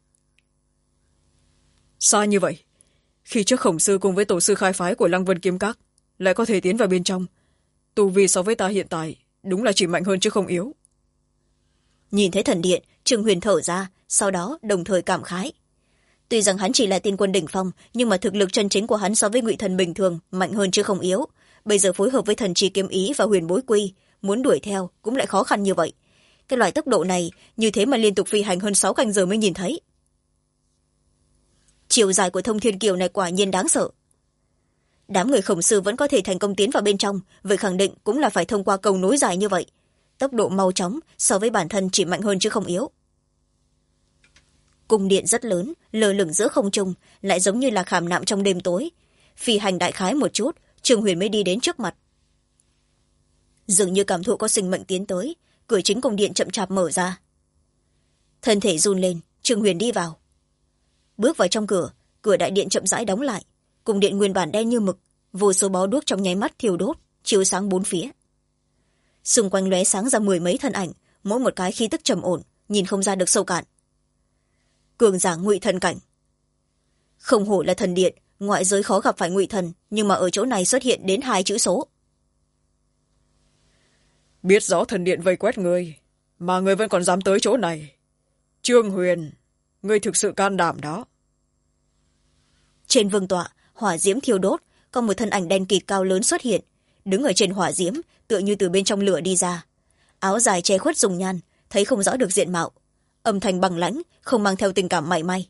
Xa như vậy, khi trước khổng sư cùng với tổ sư khai phái của Lăng Vân Kiếm Các lại có thể tiến vào bên trong, tu vi so với ta hiện tại đúng là chỉ mạnh hơn chứ không yếu. Nhìn thấy thần điện, Trương Huyền thở ra, sau đó đồng thời cảm khái. Tuy rằng hắn chỉ là tiên quân đỉnh phong, nhưng mà thực lực chân chính của hắn so với ngụy thần bình thường mạnh hơn chứ không yếu. Bây giờ phối hợp với thần chi kiếm ý và huyền bối quy, muốn đuổi theo cũng lại khó khăn như vậy. Cái loại tốc độ này như thế mà liên tục phi hành hơn 6 canh giờ mới nhìn thấy. Chiều dài của Thông Thiên Kiều này quả nhiên đáng sợ. Đám người khổng sư vẫn có thể thành công tiến vào bên trong, vậy khẳng định cũng là phải thông qua cầu nối dài như vậy. Tốc độ mau chóng so với bản thân chỉ mạnh hơn chứ không yếu. Cung điện rất lớn, lơ lửng giữa không trung, lại giống như là khảm nạm trong đêm tối. Phi hành đại khái một chút, Trương Huyền mới đi đến trước mặt. Dường như cảm thụ có sinh mệnh tiến tới, cửa chính cung điện chậm chạp mở ra. Thân thể run lên, Trương Huyền đi vào. Bước vào trong cửa, cửa đại điện chậm rãi đóng lại. Cung điện nguyên bản đen như mực, vô số bó đuốc trong nháy mắt thiêu đốt, chiếu sáng bốn phía. Xung quanh lóe sáng ra 10 mấy thân ảnh, mỗi một cái khí tức trầm ổn, nhìn không ra được sâu cạn. Cường giả ngụy thần cảnh. Không hổ là thần điện, ngoại giới khó gặp phải ngụy thần, nhưng mà ở chỗ này xuất hiện đến 2 chữ số. Biết rõ thần điện vây quét ngươi, mà ngươi vẫn còn dám tới chỗ này. Trương Huyền, ngươi thực sự can đảm đó. Trên vương tọa, hỏa diễm thiêu đốt, có một thân ảnh đen kịt cao lớn xuất hiện, đứng ở trên hỏa diễm, tựa như từ bên trong lửa đi ra. Áo dài che khuất dung nhan, thấy không rõ được diện mạo. Âm thanh bằng lãnh, không mang theo tình cảm mảy may.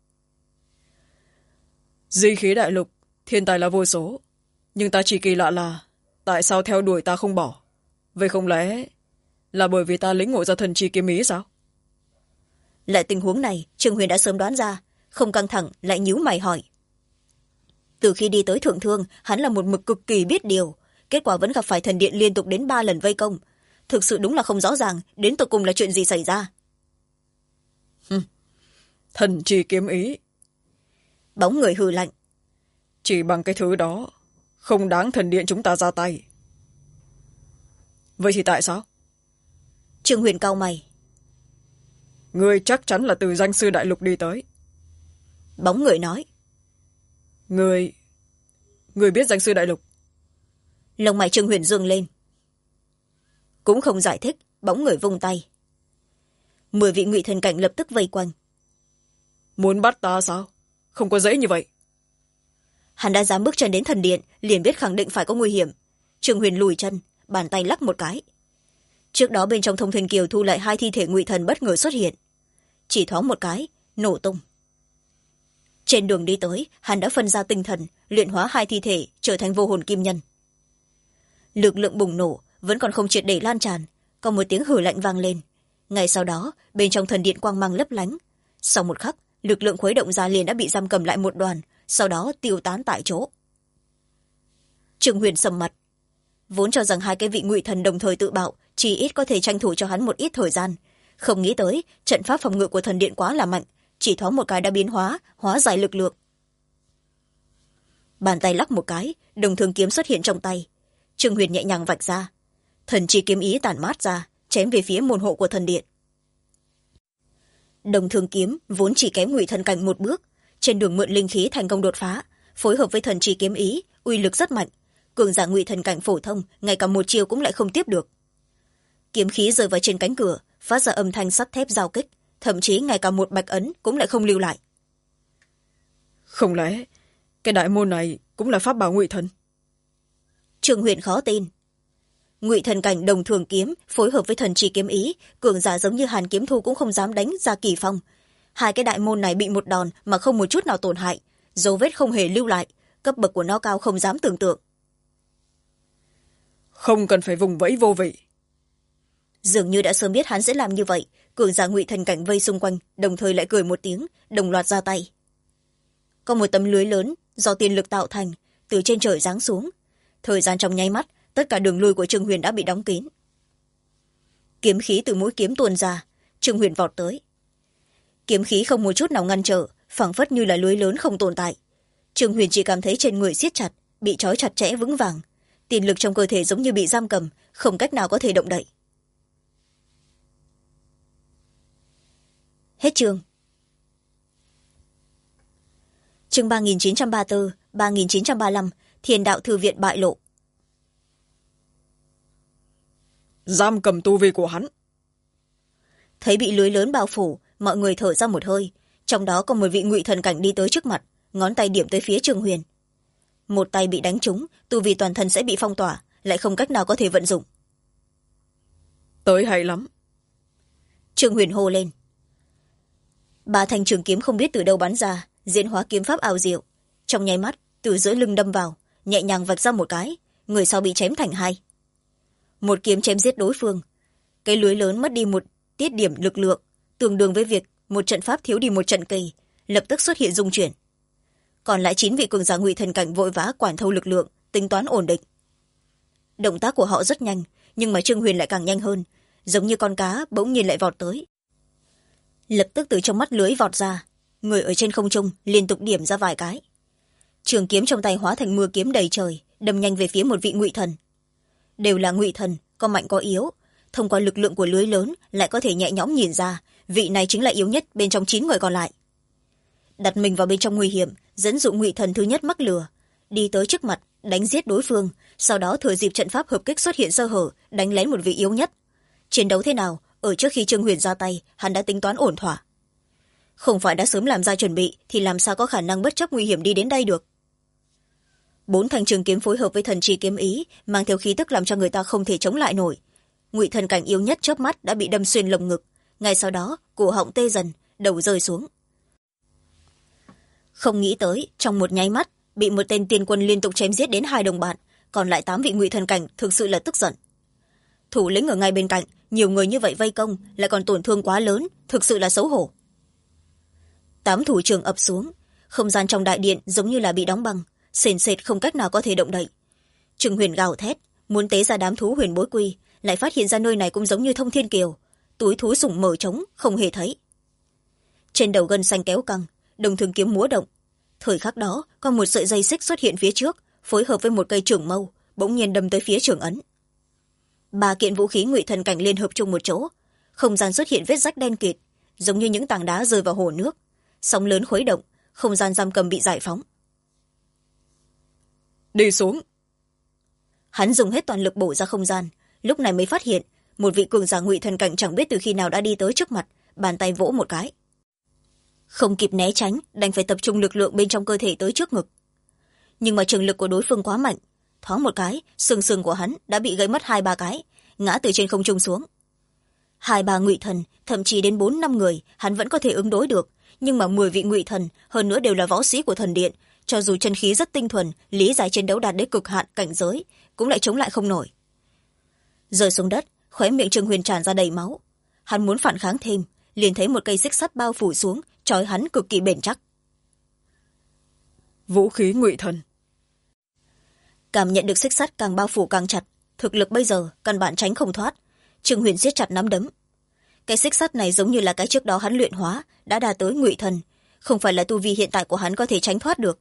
Di khí đại lục, thiên tài là vô số. Nhưng ta chỉ kỳ lạ là, tại sao theo đuổi ta không bỏ? Vậy không lẽ là bởi vì ta lĩnh ngộ ra thần chi kiếm ý sao? Lại tình huống này, Trương Huyền đã sớm đoán ra, không căng thẳng, lại nhíu mày hỏi. Từ khi đi tới thượng thương, hắn là một mực cực kỳ biết điều. Kết quả vẫn gặp phải thần điện liên tục đến 3 lần vây công. Thực sự đúng là không rõ ràng, đến tột cùng là chuyện gì xảy ra. Thần chi kiếm ý. Bóng người hừ lạnh. Chỉ bằng cái thứ đó, không đáng thần điện chúng ta ra tay. Vậy thì tại sao? Trương Huyền cau mày. Ngươi chắc chắn là từ danh sư đại lục đi tới. Bóng người nói. Ngươi biết danh sư đại lục? Lông mày Trương Huyền dương lên. Cũng không giải thích, bóng người vung tay. 10 vị ngụy thần cảnh lập tức vây quanh. Muốn bắt ta sao? Không có dễ như vậy. Hắn đã dám bước chân đến thần điện, liền biết khẳng định phải có nguy hiểm. Trương Huyền lùi chân, bàn tay lắc một cái. Trước đó bên trong Thông Thiên Kiều thu lại 2 thi thể ngụy thần bất ngờ xuất hiện. Chỉ thoáng một cái, nổ tung. Trên đường đi tới, hắn đã phân ra tinh thần, luyện hóa 2 thi thể trở thành vô hồn kim nhân. Lực lượng bùng nổ vẫn còn không triệt để lan tràn, có một tiếng hử lạnh vang lên. Ngay sau đó, bên trong thần điện quang mang lấp lánh. Sau một khắc, lực lượng khuấy động ra liền đã bị giam cầm lại một đoàn, sau đó tiêu tán tại chỗ. Trương Huyền sầm mặt. Vốn cho rằng 2 cái vị ngụy thần đồng thời tự bạo, chỉ ít có thể tranh thủ cho hắn một ít thời gian. Không nghĩ tới, trận pháp phòng ngự của thần điện quá là mạnh, chỉ thoáng một cái đã biến hóa giải lực lượng. Bàn tay lắc một cái, đồng thương kiếm xuất hiện trong tay. Trương Huyền nhẹ nhàng vạch ra. Thần chi kiếm ý tản mát ra, chém về phía môn hộ của thần điện. Đồng thương kiếm vốn chỉ kém ngụy thần cảnh một bước, trên đường mượn linh khí thành công đột phá, phối hợp với thần chi kiếm ý, uy lực rất mạnh. Cường giả ngụy thần cảnh phổ thông, ngay cả một chiêu cũng lại không tiếp được. Kiếm khí rơi vào trên cánh cửa, phát ra âm thanh sắt thép giao kích, thậm chí ngay cả một bạch ấn cũng lại không lưu lại. Không lẽ cái đại môn này cũng là pháp bảo ngụy thần? Trương Huyền khó tin. Ngụy thần cảnh đồng thường kiếm phối hợp với thần chi kiếm ý, cường giả giống như Hàn Kiếm Thu cũng không dám đánh ra kỳ phong. 2 cái đại môn này bị một đòn mà không một chút nào tổn hại, dấu vết không hề lưu lại, cấp bậc của nó cao không dám tưởng tượng. Không cần phải vùng vẫy vô vị. Dường như đã sớm biết hắn sẽ làm như vậy, cường giả ngụy thần cảnh vây xung quanh, đồng thời lại cười một tiếng, đồng loạt ra tay. Có một tấm lưới lớn do tiên lực tạo thành, từ trên trời giáng xuống. Thời gian trong nháy mắt, tất cả đường lui của Trương Huyền đã bị đóng kín. Kiếm khí từ mũi kiếm tuôn ra, Trương Huyền vọt tới. Kiếm khí không một chút nào ngăn trở, phảng phất như là lưới lớn không tồn tại. Trương Huyền chỉ cảm thấy trên người siết chặt, bị trói chặt chẽ vững vàng. Tiên lực trong cơ thể giống như bị giam cầm, không cách nào có thể động đậy. Hết chương. Chương 3934, 3935, Thiên đạo thư viện bại lộ. Giam cầm tu vi của hắn. thấy bị lưới lớn bao phủ, mọi người thở ra một hơi. Trong đó có một vị ngụy thần cảnh đi tới trước mặt, ngón tay điểm tới phía Trương Huyền. Một tay bị đánh trúng, tu vi toàn thân sẽ bị phong tỏa, lại không cách nào có thể vận dụng. Tới hay lắm. Trương Huyền hô lên. Ba thanh trường kiếm không biết từ đâu bắn ra, diễn hóa kiếm pháp ảo diệu. Trong nháy mắt, từ giữa lưng đâm vào, nhẹ nhàng vạch ra một cái, người sau bị chém thành hai. Một kiếm chém giết đối phương. Cái lưới lớn mất đi một tiết điểm lực lượng, tương đương với việc một trận pháp thiếu đi một trận kỳ, lập tức xuất hiện dung chuyển. Còn lại 9 vị cường giả ngụy thần cảnh vội vã quản thâu lực lượng, tính toán ổn định. Động tác của họ rất nhanh, nhưng mà Trương Huyền lại càng nhanh hơn, giống như con cá bỗng nhiên lại vọt tới. Lập tức từ trong mắt lưới vọt ra, người ở trên không trung liên tục điểm ra vài cái. Trường kiếm trong tay hóa thành mưa kiếm đầy trời, đâm nhanh về phía một vị ngụy thần. Đều là ngụy thần, có mạnh có yếu, thông qua lực lượng của lưới lớn lại có thể nhẹ nhõm nhìn ra vị này chính là yếu nhất bên trong 9 người còn lại. Đặt mình vào bên trong nguy hiểm, dẫn dụ ngụy thần thứ nhất mắc lừa, đi tới trước mặt đánh giết đối phương, sau đó thừa dịp trận pháp hợp kích xuất hiện sơ hở, đánh lén một vị yếu nhất. Chiến đấu thế nào, ở trước khi Trương Huyền ra tay, hắn đã tính toán ổn thỏa. Không phải đã sớm làm ra chuẩn bị thì làm sao có khả năng bất chấp nguy hiểm đi đến đây được. 4 thanh trường kiếm phối hợp với thần trì kiếm ý, mang theo khí tức làm cho người ta không thể chống lại nổi. Ngụy thần cảnh yếu nhất chớp mắt đã bị đâm xuyên lồng ngực, ngay sau đó cổ họng tê dần, đầu rơi xuống. Không nghĩ tới trong một nháy mắt bị một tên tiên quân liên tục chém giết đến 2 đồng bạn, còn lại 8 vị ngụy thần cảnh thực sự là tức giận. Thủ lĩnh ở ngay bên cạnh, nhiều người như vậy vây công lại còn tổn thương quá lớn, thực sự là xấu hổ. 8 thủ trưởng ập xuống, không gian trong đại điện giống như là bị đóng băng, sền sệt không cách nào có thể động đậy. Trương Huyền gào thét muốn tế ra đám thú huyền bối quy, lại phát hiện ra nơi này cũng giống như thông thiên kiều, túi thú sủng mở trống không hề thấy. Trên đầu gân xanh kéo căng, đồng thường kiếm múa động. Thời khắc đó có một sợi dây xích xuất hiện phía trước, phối hợp với một cây trường mâu, bỗng nhiên đâm tới phía trường ấn. 3 kiện vũ khí ngụy thần cảnh liên hợp chung một chỗ, không gian xuất hiện vết rách đen kịt, giống như những tảng đá rơi vào hồ nước. Sóng lớn khuấy động, không gian giam cầm bị giải phóng. Đi xuống. Hắn dùng hết toàn lực bổ ra không gian, lúc này mới phát hiện một vị cường giả ngụy thần cảnh chẳng biết từ khi nào đã đi tới trước mặt, bàn tay vỗ một cái. Không kịp né tránh, đành phải tập trung lực lượng bên trong cơ thể tới trước ngực. Nhưng mà trường lực của đối phương quá mạnh, thoáng một cái, xương sườn của hắn đã bị gãy mất 2-3 cái, ngã từ trên không trung xuống. 2-3 ngụy thần, thậm chí đến 4-5 người, hắn vẫn có thể ứng đối được, nhưng mà 10 vị ngụy thần, hơn nữa đều là võ sĩ của thần điện, cho dù chân khí rất tinh thuần, lý giải chiến đấu đạt đến cực hạn cảnh giới, cũng lại chống lại không nổi. Rơi xuống đất, khóe miệng Trương Huyền tràn ra đầy máu. Hắn muốn phản kháng thêm, liền thấy một cây xích sắt bao phủ xuống, trói hắn cực kỳ bền chắc. Vũ khí ngụy thần. Cảm nhận được xích sắt càng bao phủ càng chặt, thực lực bây giờ căn bản tránh không thoát. Trương Huyền siết chặt nắm đấm. Cái xích sắt này giống như là cái trước đó hắn luyện hóa, đã đạt tới ngụy thần, không phải là tu vi hiện tại của hắn có thể tránh thoát được.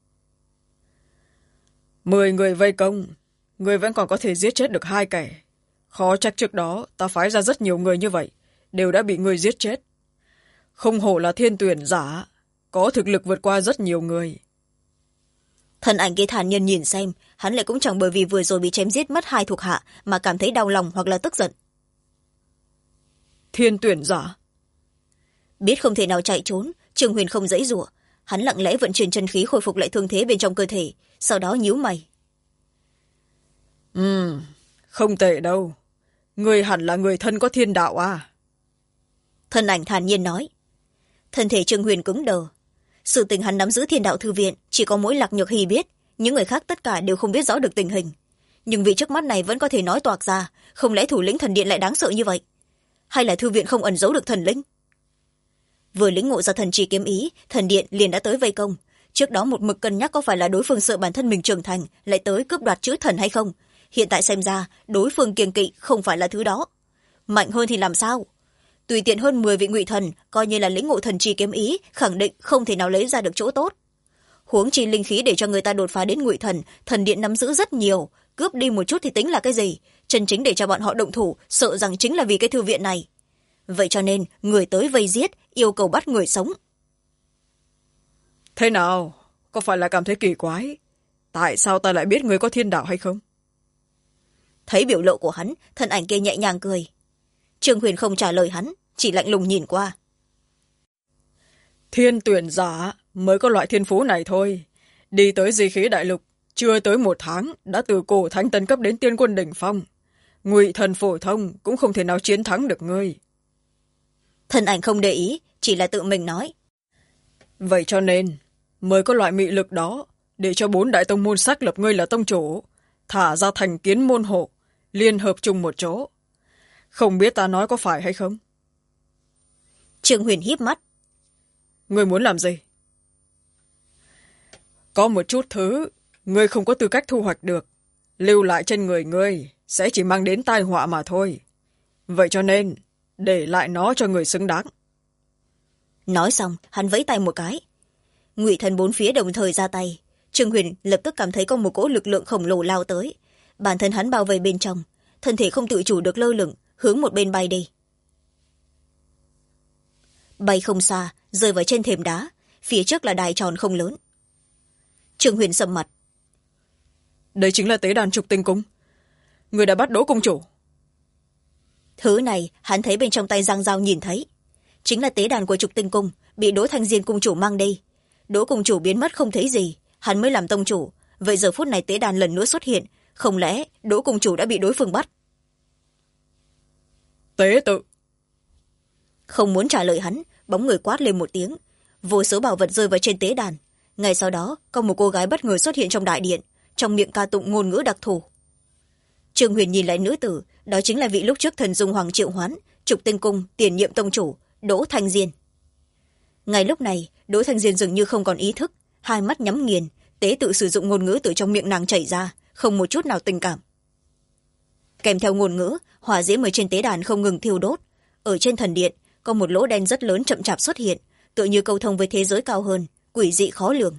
10 người vây công, người vẫn còn có thể giết chết được 2 kẻ. Khó trách trước đó ta phái ra rất nhiều người như vậy, đều đã bị người giết chết. Không hổ là thiên tuyển giả, có thực lực vượt qua rất nhiều người. Thần ảnh kia thản nhiên nhìn xem, hắn lại cũng chẳng bởi vì vừa rồi bị chém giết mất 2 thuộc hạ mà cảm thấy đau lòng hoặc là tức giận. Thiên tuyển giả. Biết không thể nào chạy trốn, Trương Huyền không giãy giụa, hắn lặng lẽ vận chuyển chân khí khôi phục lại thương thế bên trong cơ thể, sau đó nhíu mày. Không tệ đâu, người hẳn là người thân có thiên đạo à? Thân ảnh thản nhiên nói. Thân thể Trương Huyền cứng đờ. Sự tình hắn nắm giữ thiên đạo thư viện chỉ có mỗi Lạc Nhược Hy biết, những người khác tất cả đều không biết rõ được tình hình. Nhưng vị trước mắt này vẫn có thể nói toạc ra, không lẽ thủ lĩnh thần điện lại đáng sợ như vậy? Hay là thư viện không ẩn giấu được thần linh? Vừa lĩnh ngộ ra thần trì kiếm ý, thần điện liền đã tới vây công. Trước đó một mực cân nhắc có phải là đối phương sợ bản thân mình trưởng thành lại tới cướp đoạt chữ thần hay không. Hiện tại xem ra đối phương kiêng kỵ không phải là thứ đó. Mạnh hơn thì làm sao? Tùy tiện hơn 10 vị ngụy thần, coi như là lĩnh ngộ thần trì kiếm ý, khẳng định không thể nào lấy ra được chỗ tốt. Huống chi linh khí để cho người ta đột phá đến ngụy thần, thần điện nắm giữ rất nhiều, cướp đi một chút thì tính là cái gì? Chân chính để cho bọn họ động thủ, sợ rằng chính là vì cái thư viện này. Vậy cho nên người tới vây giết, yêu cầu bắt người sống. Thế nào, có phải là cảm thấy kỳ quái? Tại sao ta lại biết người có thiên đạo hay không? Thấy biểu lộ của hắn, thân ảnh kia nhẹ nhàng cười. Trương Huyền không trả lời hắn, chỉ lạnh lùng nhìn qua. Thiên tuyển giả mới có loại thiên phú này thôi. Đi tới di khí đại lục chưa tới 1 tháng đã từ cổ thánh tấn cấp đến tiên quân đỉnh phong. Ngụy thần phổ thông cũng không thể nào chiến thắng được ngươi. Thân ảnh không để ý, chỉ là tự mình nói. Vậy cho nên mới có loại mị lực đó, để cho 4 đại tông môn xác lập ngươi là tông chủ, thả ra thành kiến môn hộ, liên hợp chung một chỗ. Không biết ta nói có phải hay không? Trương Huyền híp mắt. Ngươi muốn làm gì? Có một chút thứ ngươi không có tư cách thu hoạch được, lưu lại trên người ngươi sẽ chỉ mang đến tai họa mà thôi. Vậy cho nên để lại nó cho người xứng đáng. Nói xong, hắn vẫy tay một cái. Ngụy thần 4 phía đồng thời ra tay. Trương Huyền lập tức cảm thấy có một cỗ lực lượng khổng lồ lao tới. Bản thân hắn bao vây bên trong, thân thể không tự chủ được lơ lửng, hướng một bên bay đi. Bay không xa, rơi vào trên thềm đá, phía trước là đài tròn không lớn. Trương Huyền sầm mặt. Đây chính là tế đàn Trục Tinh Cung. Người đã bắt Đỗ cung chủ. Thứ này hắn thấy bên trong tay Giang Giao nhìn thấy. Chính là tế đàn của Trục Tinh Cung, bị Đỗ Thanh Diên cung chủ mang đi. Đỗ cung chủ biến mất không thấy gì, hắn mới làm tông chủ. Vậy giờ phút này tế đàn lần nữa xuất hiện, không lẽ Đỗ cung chủ đã bị đối phương bắt? Tế tự. Không muốn trả lời hắn, bóng người quát lên một tiếng. Vô số bảo vật rơi vào trên tế đàn. Ngay sau đó, có một cô gái bất ngờ xuất hiện trong đại điện, trong miệng ca tụng ngôn ngữ đặc thù. Trương Huyền nhìn lại nữ tử, đó chính là vị lúc trước thần dung hoàng triệu hoán, Trục Tinh Cung tiền nhiệm tông chủ Đỗ Thanh Diên. Ngay lúc này, Đỗ Thanh Diên dường như không còn ý thức, hai mắt nhắm nghiền, tế tự sử dụng ngôn ngữ từ trong miệng nàng chảy ra, không một chút nào tình cảm. Kèm theo ngôn ngữ, hỏa diễm ở trên tế đàn không ngừng thiêu đốt. Ở trên thần điện có một lỗ đen rất lớn chậm chạp xuất hiện, tựa như câu thông với thế giới cao hơn, quỷ dị khó lường.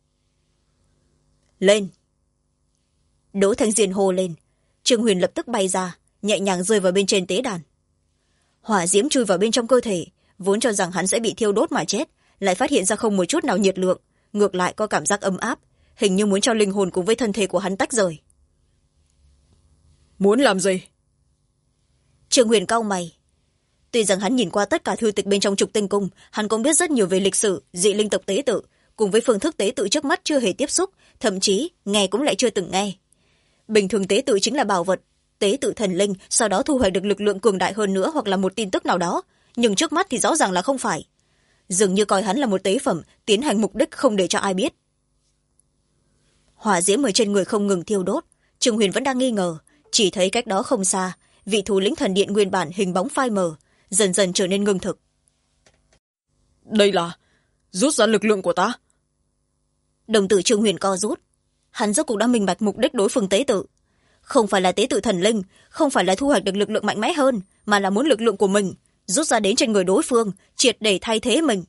Lên! Đỗ Thanh Diên hô lên. Trương Huyền lập tức bay ra, nhẹ nhàng rơi vào bên trên tế đàn. Hỏa diễm chui vào bên trong cơ thể, vốn cho rằng hắn sẽ bị thiêu đốt mà chết, lại phát hiện ra không một chút nào nhiệt lượng, ngược lại có cảm giác ấm áp, hình như muốn cho linh hồn cùng với thân thể của hắn tách rời. Muốn làm gì? Trương Huyền cau mày. Tuy rằng hắn nhìn qua tất cả thư tịch bên trong Trục Tinh Cung, hắn cũng biết rất nhiều về lịch sử dị linh tộc tế tự, cùng với phương thức tế tự trước mắt chưa hề tiếp xúc, thậm chí nghe cũng lại chưa từng nghe. Bình thường tế tự chính là bảo vật, tế tự thần linh, sau đó thu hoạch được lực lượng cường đại hơn nữa hoặc là một tin tức nào đó, nhưng trước mắt thì rõ ràng là không phải. Dường như coi hắn là một tế phẩm, tiến hành mục đích không để cho ai biết. Hỏa diễm ở trên người không ngừng thiêu đốt, Trương Huyền vẫn đang nghi ngờ, chỉ thấy cách đó không xa, vị thủ lĩnh thần điện nguyên bản hình bóng phai mờ, dần dần trở nên ngưng thực. Đây là rút ra lực lượng của ta. Đồng tử Trương Huyền co rút. Hắn rốt cuộc đã minh bạch mục đích đối phương tế tự. Không phải là tế tự thần linh, không phải là thu hoạch được lực lượng mạnh mẽ hơn, mà là muốn lực lượng của mình rút ra đến trên người đối phương, triệt để thay thế mình.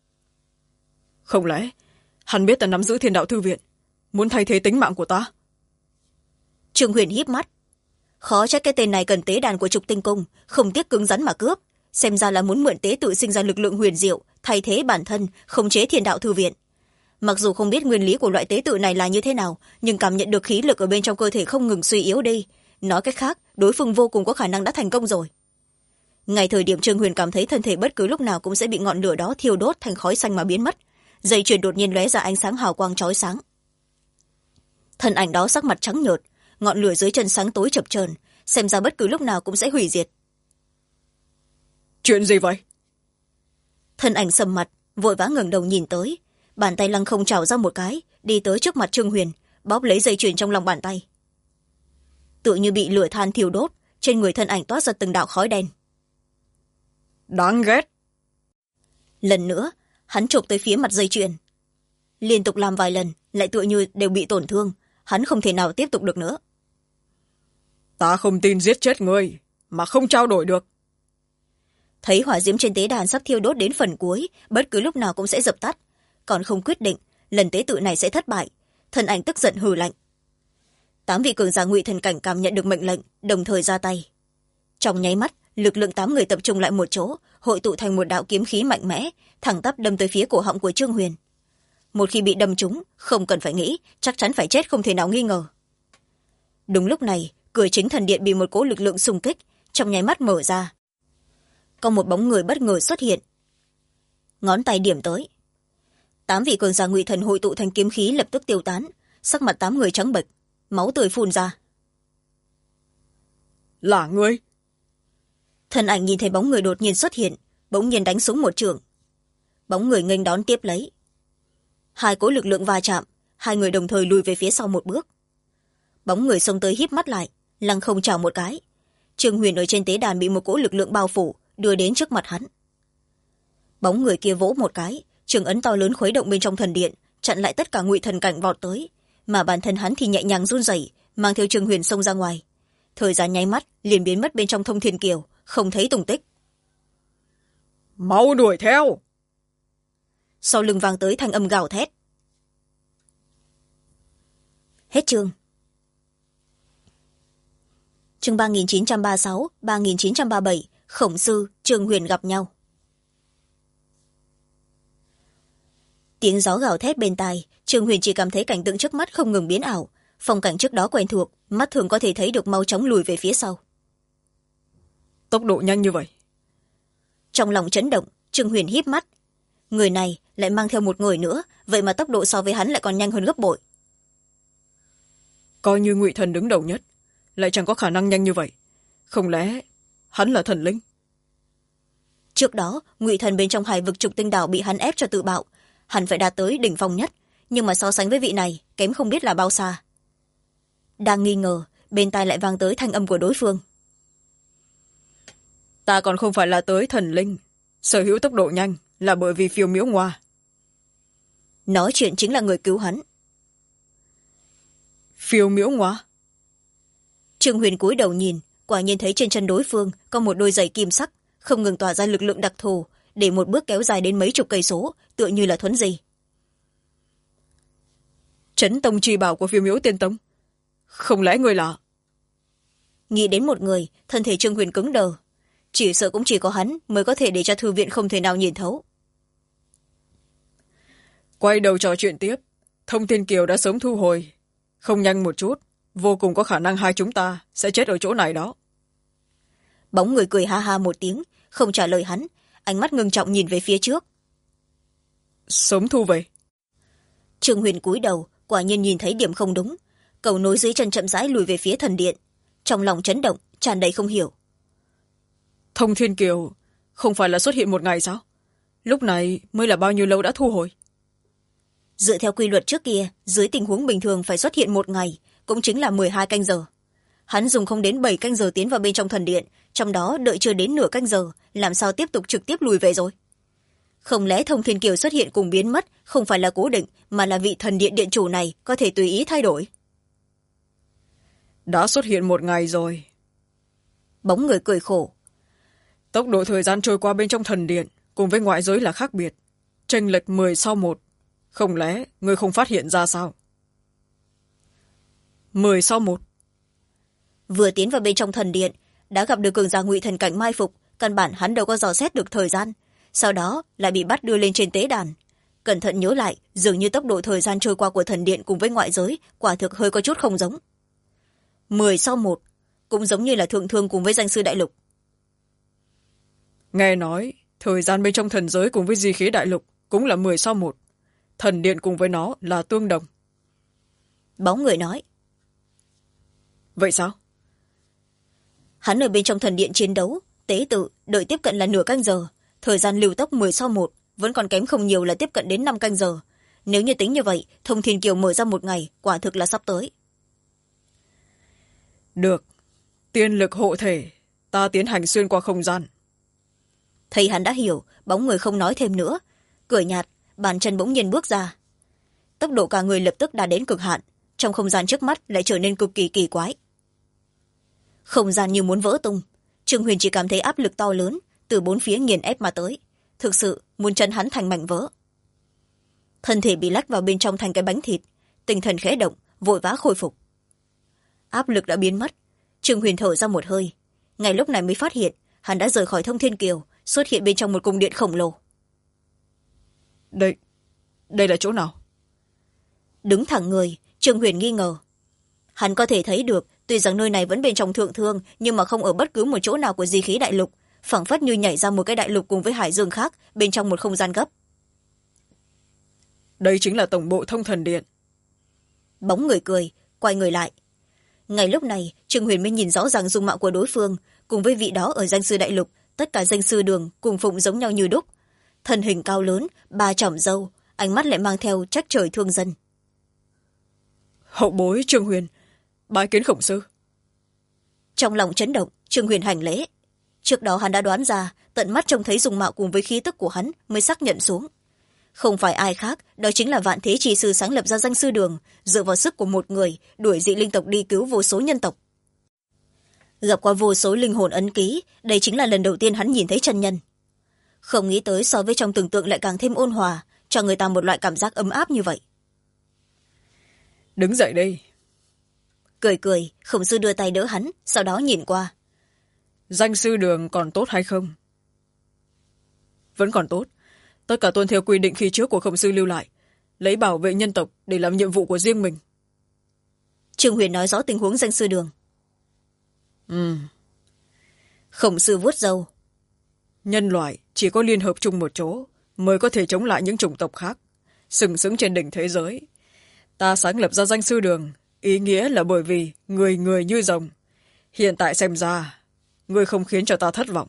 Không lẽ hắn biết ta nắm giữ Thiên Đạo Thư Viện, muốn thay thế tính mạng của ta? Trương Huyền híp mắt. Khó trách cái tên này cần tế đàn của Trục Tinh Cung, không tiếc cứng rắn mà cướp, xem ra là muốn mượn tế tự sinh ra lực lượng huyền diệu, thay thế bản thân, khống chế Thiên Đạo Thư Viện. Mặc dù không biết nguyên lý của loại tế tự này là như thế nào, nhưng cảm nhận được khí lực ở bên trong cơ thể không ngừng suy yếu đi. Nói cách khác, đối phương vô cùng có khả năng đã thành công rồi. Ngay thời điểm Trương Huyền cảm thấy thân thể bất cứ lúc nào cũng sẽ bị ngọn lửa đó thiêu đốt thành khói xanh mà biến mất, dây chuyền đột nhiên lóe ra ánh sáng hào quang chói sáng. Thân ảnh đó sắc mặt trắng nhợt, ngọn lửa dưới chân sáng tối chập chờn, xem ra bất cứ lúc nào cũng sẽ hủy diệt. Chuyện gì vậy? Thân ảnh sầm mặt, vội vã ngẩng đầu nhìn tới, bàn tay lăng không trào ra một cái, đi tới trước mặt Trương Huyền, bóp lấy dây chuyền trong lòng bàn tay. Tựa như bị lửa than thiêu đốt, trên người thân ảnh toát ra từng đạo khói đen. Đáng ghét. Lần nữa hắn chộp tới phía mặt dây chuyền, liên tục làm vài lần, lại tựa như đều bị tổn thương, hắn không thể nào tiếp tục được nữa. Ta không tin giết chết ngươi mà không trao đổi được. Thấy hỏa diễm trên tế đàn sắp thiêu đốt đến phần cuối, bất cứ lúc nào cũng sẽ dập tắt, còn không quyết định lần tế tự này sẽ thất bại, thân ảnh tức giận hừ lạnh. 8 vị cường giả Ngụy thần cảnh cảm nhận được mệnh lệnh, đồng thời ra tay. Trong nháy mắt, lực lượng 8 người tập trung lại một chỗ, hội tụ thành một đạo kiếm khí mạnh mẽ, thẳng tắp đâm tới phía cổ họng của Trương Huyền. Một khi bị đâm trúng, không cần phải nghĩ, chắc chắn phải chết không thể nào nghi ngờ. Đúng lúc này, cửa chính thần điện bị một cỗ lực lượng xung kích, trong nháy mắt mở ra. có một bóng người bất ngờ xuất hiện. Ngón tay điểm tới. 8 vị cường giả ngụy thần hội tụ thành kiếm khí lập tức tiêu tán, sắc mặt 8 người trắng bệch, máu tươi phun ra. Là ngươi? Thân ảnh nhìn thấy bóng người đột nhiên xuất hiện, bỗng nhiên đánh xuống một trường. Bóng người nghênh đón tiếp lấy. Hai cỗ lực lượng va chạm, hai người đồng thời lùi về phía sau một bước. Bóng người xông tới híp mắt lại, lăng không chào một cái. Trương Huyền ở trên tế đàn bị một cỗ lực lượng bao phủ, đưa đến trước mặt hắn. Bóng người kia vỗ một cái, trường ấn to lớn khuấy động bên trong thần điện, chặn lại tất cả ngụy thần cảnh vọt tới, mà bản thân hắn thì nhẹ nhàng run rẩy, mang theo Trương Huyền xông ra ngoài. Thời gian nháy mắt liền biến mất bên trong Thông Thiên Kiều, không thấy tung tích. Mau đuổi theo! Sau lưng vang tới thanh âm gào thét. Hết chương. Chương 3936, 3937, Khổng Sư, Trương Huyền gặp nhau. Tiếng gió gào thét bên tai, Trương Huyền chỉ cảm thấy cảnh tượng trước mắt không ngừng biến ảo. Phong cảnh trước đó quen thuộc, mắt thường có thể thấy được mau chóng lùi về phía sau. Tốc độ nhanh như vậy. Trong lòng chấn động, Trương Huyền híp mắt. Người này lại mang theo một người nữa, vậy mà tốc độ so với hắn lại còn nhanh hơn gấp bội. Coi như ngụy thần đứng đầu nhất, lại chẳng có khả năng nhanh như vậy. Không lẽ hắn là thần linh? Trước đó, ngụy thần bên trong Hải Vực Trục Tinh Đảo bị hắn ép cho tự bạo, hắn phải đạt tới đỉnh phong nhất, nhưng mà so sánh với vị này kém không biết là bao xa. Đang nghi ngờ, bên tai lại vang tới thanh âm của đối phương. Ta còn không phải là tới thần linh, sở hữu tốc độ nhanh là bởi vì Phiêu Miễu Ngoa. Nói chuyện chính là người cứu hắn. Phiêu Miễu Ngoa? Trương Huyền cúi đầu nhìn, quả nhiên thấy trên chân đối phương có một đôi giày kim sắc, không ngừng tỏa ra lực lượng đặc thù, để một bước kéo dài đến mấy chục cây số, tựa như là thuấn di. Trấn tông chi bảo của Phiêu Miễu Tiên Tông? Không lẽ người là... Nghĩ đến một người, thân thể Trương Huyền cứng đờ. Chỉ sợ cũng chỉ có hắn mới có thể để cho thư viện không thể nào nhìn thấu. Quay đầu trò chuyện tiếp, Thông Thiên Kiều đã sớm thu hồi. Không nhanh một chút, vô cùng có khả năng hai chúng ta sẽ chết ở chỗ này đó. Bóng người cười ha ha một tiếng, không trả lời hắn, ánh mắt ngưng trọng nhìn về phía trước. Sớm thu về. Trương Huyền cúi đầu, quả nhiên nhìn thấy điểm không đúng. Cầu nối dưới chân chậm rãi lùi về phía thần điện. Trong lòng chấn động, tràn đầy không hiểu. Thông Thiên Kiều không phải là xuất hiện một ngày sao? Lúc này mới là bao nhiêu lâu đã thu hồi? Dựa theo quy luật trước kia, dưới tình huống bình thường phải xuất hiện một ngày, cũng chính là 12 canh giờ. Hắn dùng không đến 7 canh giờ tiến vào bên trong thần điện, trong đó đợi chưa đến nửa canh giờ, làm sao tiếp tục trực tiếp lùi về rồi? Không lẽ Thông Thiên Kiều xuất hiện cùng biến mất không phải là cố định, mà là vị thần điện điện chủ này có thể tùy ý thay đổi? Đã xuất hiện một ngày rồi. Bóng người cười khổ. Tốc độ thời gian trôi qua bên trong thần điện cùng với ngoại giới là khác biệt, chênh lệch 10/1. Không lẽ ngươi không phát hiện ra sao? 10/1. Vừa tiến vào bên trong thần điện, đã gặp được cường giả ngụy thần cảnh mai phục, căn bản hắn đâu có dò xét được thời gian, sau đó lại bị bắt đưa lên trên tế đàn. Cẩn thận nhớ lại, dường như tốc độ thời gian trôi qua của thần điện cùng với ngoại giới quả thực hơi có chút không giống. 10/1, cũng giống như là thượng thương cùng với danh sư đại lục. Nghe nói thời gian bên trong thần giới cùng với di khí đại lục cũng là 10/1. Thần điện cùng với nó là tương đồng. Bóng người nói. Vậy sao? Hắn ở bên trong thần điện chiến đấu, tế tự, đợi tiếp cận là nửa canh giờ. Thời gian lưu tốc 10/1, vẫn còn kém không nhiều là tiếp cận đến 5 canh giờ. Nếu như tính như vậy, Thông Thiên Kiều mở ra một ngày, quả thực là sắp tới. Được. Tiên lực hộ thể, ta tiến hành xuyên qua không gian. Thấy hắn đã hiểu, bóng người không nói thêm nữa. Cười nhạt, bàn chân bỗng nhiên bước ra. Tốc độ cả người lập tức đạt đến cực hạn, trong không gian trước mắt lại trở nên cực kỳ kỳ quái. Không gian như muốn vỡ tung, Trương Huyền chỉ cảm thấy áp lực to lớn từ bốn phía nghiền ép mà tới, thực sự muốn chấn hắn thành mảnh vỡ. Thân thể bị lách vào bên trong thành cái bánh thịt, tinh thần khẽ động, vội vã khôi phục. Áp lực đã biến mất, Trương Huyền thở ra một hơi, ngay lúc này mới phát hiện hắn đã rời khỏi Thông Thiên Kiều, xuất hiện bên trong một cung điện khổng lồ. Đây là chỗ nào? Đứng thẳng người, Trương Huyền nghi ngờ. Hắn có thể thấy được, tuy rằng nơi này vẫn bên trong thượng thương, nhưng mà không ở bất cứ một chỗ nào của di khí đại lục, phảng phất như nhảy ra một cái đại lục cùng với hải dương khác bên trong một không gian gấp. Đây chính là tổng bộ Thông Thần Điện. Bóng người cười, quay người lại. Ngay lúc này Trương Huyền mới nhìn rõ ràng dung mạo của đối phương, cùng với vị đó ở danh sư đại lục. Tất cả danh sư đường cùng phụng giống nhau như đúc, thân hình cao lớn, ba chỏm râu, ánh mắt lại mang theo trách trời thương dân. Hậu bối Trương Huyền, bái kiến Khổng sư. Trong lòng chấn động, Trương Huyền hành lễ. Trước đó hắn đã đoán ra, tận mắt trông thấy dung mạo cùng với khí tức của hắn mới xác nhận xuống. Không phải ai khác, đó chính là Vạn Thế Chi sư sáng lập ra danh sư đường, dựa vào sức của một người đuổi dị linh tộc đi cứu vô số nhân tộc. Gặp qua vô số linh hồn ấn ký, đây chính là lần đầu tiên hắn nhìn thấy chân nhân. Không nghĩ tới so với trong tưởng tượng lại càng thêm ôn hòa, cho người ta một loại cảm giác ấm áp như vậy. Đứng dậy đây. Cười cười, Khổng sư đưa tay đỡ hắn, sau đó nhìn qua. Danh sư đường còn tốt hay không? Vẫn còn tốt. Tất cả tuân theo quy định khi trước của Khổng sư lưu lại, lấy bảo vệ nhân tộc để làm nhiệm vụ của riêng mình. Trương Huyền nói rõ tình huống danh sư đường. Khổng sư vuốt râu. Nhân loại chỉ có liên hợp chung một chỗ mới có thể chống lại những chủng tộc khác, sừng sững trên đỉnh thế giới. Ta sáng lập ra danh sư đường, ý nghĩa là bởi vì người người như rồng. Hiện tại xem ra, ngươi không khiến cho ta thất vọng.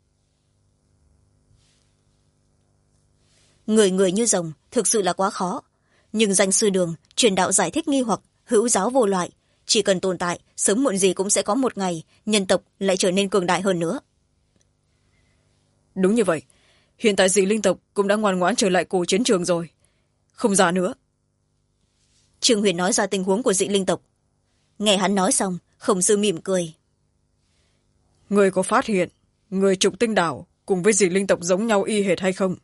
Người người như rồng thực sự là quá khó. Nhưng danh sư đường, truyền đạo giải thích nghi hoặc, hữu giáo vô loại. Chỉ cần tồn tại, sớm muộn gì cũng sẽ có một ngày, nhân tộc lại trở nên cường đại hơn nữa. Đúng như vậy. Hiện tại dị linh tộc cũng đã ngoan ngoãn trở lại cổ chiến trường rồi. Không ra nữa. Trương Huyền nói ra tình huống của dị linh tộc. Nghe hắn nói xong, Khổng sư mỉm cười. Người có phát hiện người trục tinh đảo cùng với dị linh tộc giống nhau y hệt hay không?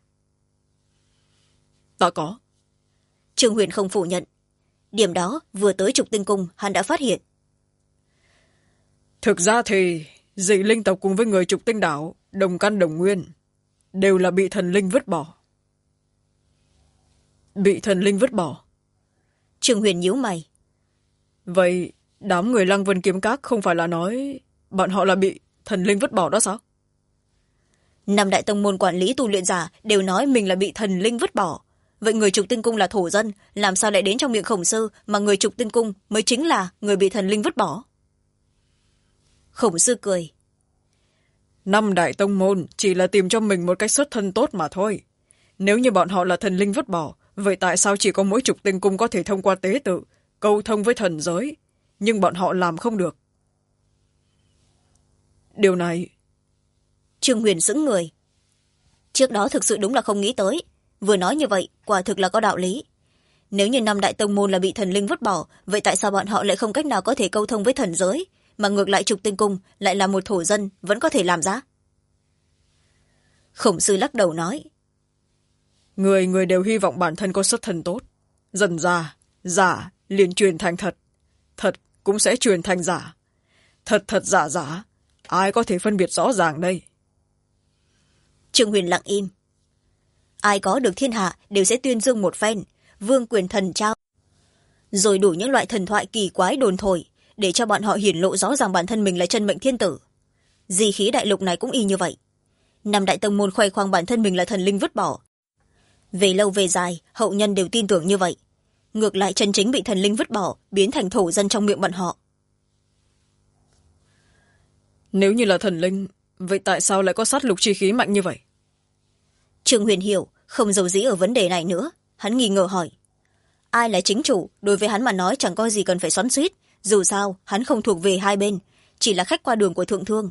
Ta có. Trương Huyền không phủ nhận. Điểm đó vừa tới trục tinh cung hắn đã phát hiện. Thực ra thì dị linh tộc cùng với người trục tinh đảo đồng căn đồng nguyên, đều là bị thần linh vứt bỏ. Bị thần linh vứt bỏ? Trương Huyền nhíu mày. Vậy đám người Lăng Vân Kiếm Các không phải là nói bọn họ là bị thần linh vứt bỏ đó sao? Năm đại tông môn quản lý tu luyện giả đều nói mình là bị thần linh vứt bỏ. Vậy người trục tinh cung là thổ dân, làm sao lại đến trong miệng Khổng sư mà người trục tinh cung mới chính là người bị thần linh vứt bỏ? Khổng sư cười. Năm đại tông môn chỉ là tìm cho mình một cách xuất thân tốt mà thôi. Nếu như bọn họ là thần linh vứt bỏ, vậy tại sao chỉ có mỗi trục tinh cung có thể thông qua tế tự câu thông với thần giới, nhưng bọn họ làm không được? Điều này... Trương Huyền sững người. Trước đó thực sự đúng là không nghĩ tới. Vừa nói như vậy, quả thực là có đạo lý. Nếu như năm đại tông môn là bị thần linh vứt bỏ, vậy tại sao bọn họ lại không cách nào có thể câu thông với thần giới, mà ngược lại trục tinh cung lại là một thổ dân vẫn có thể làm ra? Khổng sư lắc đầu nói. Người người đều hy vọng bản thân có xuất thân tốt. Dần ra, giả liền truyền thành thật. Thật cũng sẽ truyền thành giả. Thật thật giả giả. Ai có thể phân biệt rõ ràng đây? Trương Huyền lặng im. Ai có được thiên hạ đều sẽ tuyên dương một phen, vương quyền thần trao. Rồi đủ những loại thần thoại kỳ quái đồn thổi, để cho bọn họ hiển lộ rõ ràng bản thân mình là chân mệnh thiên tử. Di khí đại lục này cũng y như vậy. Năm đại tông môn khoe khoang bản thân mình là thần linh vứt bỏ. Về lâu về dài, hậu nhân đều tin tưởng như vậy. Ngược lại chân chính bị thần linh vứt bỏ, biến thành thổ dân trong miệng bọn họ. Nếu như là thần linh, vậy tại sao lại có sát lục chi khí mạnh như vậy? Trương Huyền hiểu, không giấu dĩ ở vấn đề này nữa. Hắn nghi ngờ hỏi. Ai là chính chủ, đối với hắn mà nói chẳng có gì cần phải xoắn xuýt. Dù sao, hắn không thuộc về hai bên, chỉ là khách qua đường của thượng thương.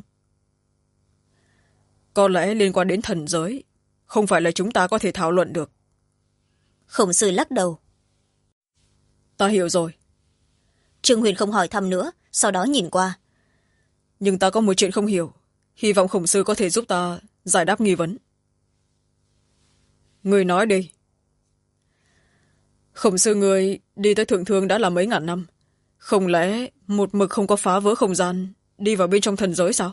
Có lẽ liên quan đến thần giới, không phải là chúng ta có thể thảo luận được. Khổng sư lắc đầu. Ta hiểu rồi. Trương Huyền không hỏi thăm nữa, sau đó nhìn qua. Nhưng ta có một chuyện không hiểu, hy vọng Khổng sư có thể giúp ta giải đáp nghi vấn. Người nói đi. Khổng sư người đi tới thượng thương đã là mấy ngàn năm. Không lẽ một mực không có phá vỡ không gian, đi vào bên trong thần giới sao?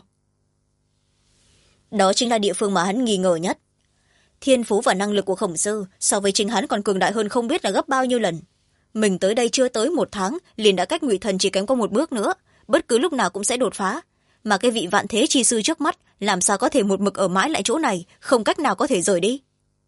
Đó chính là địa phương mà hắn nghi ngờ nhất. Thiên phú và năng lực của Khổng sư so với chính hắn còn cường đại hơn không biết là gấp bao nhiêu lần. Mình tới đây chưa tới 1 tháng, liền đã cách Ngụy Thần chỉ kém có 1 bước nữa, bất cứ lúc nào cũng sẽ đột phá. mà cái vị vạn thế chi sư trước mắt làm sao có thể một mực ở mãi lại chỗ này, không cách nào có thể rời đi.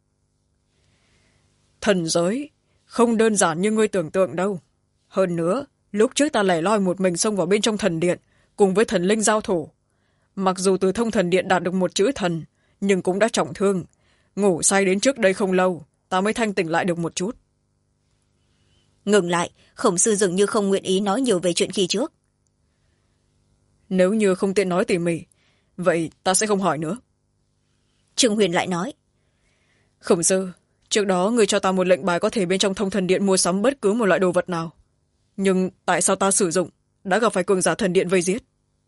Thần giới không đơn giản như ngươi tưởng tượng đâu. Hơn nữa, lúc trước ta lẻ loi một mình xông vào bên trong thần điện cùng với thần linh giao thủ. Mặc dù từ thông thần điện đạt được một chữ thần, nhưng cũng đã trọng thương. Ngủ say đến trước đây không lâu, ta mới thanh tỉnh lại được một chút. Ngừng lại, Khổng sư dường như không nguyện ý nói nhiều về chuyện khi trước. Nếu như không tiện nói tỉ mỉ, vậy ta sẽ không hỏi nữa. Trương Huyền lại nói. Khổng sư, trước đó người cho ta một lệnh bài có thể bên trong thông thần điện mua sắm bất cứ một loại đồ vật nào. Nhưng tại sao ta sử dụng, đã gặp phải cường giả thần điện vây giết?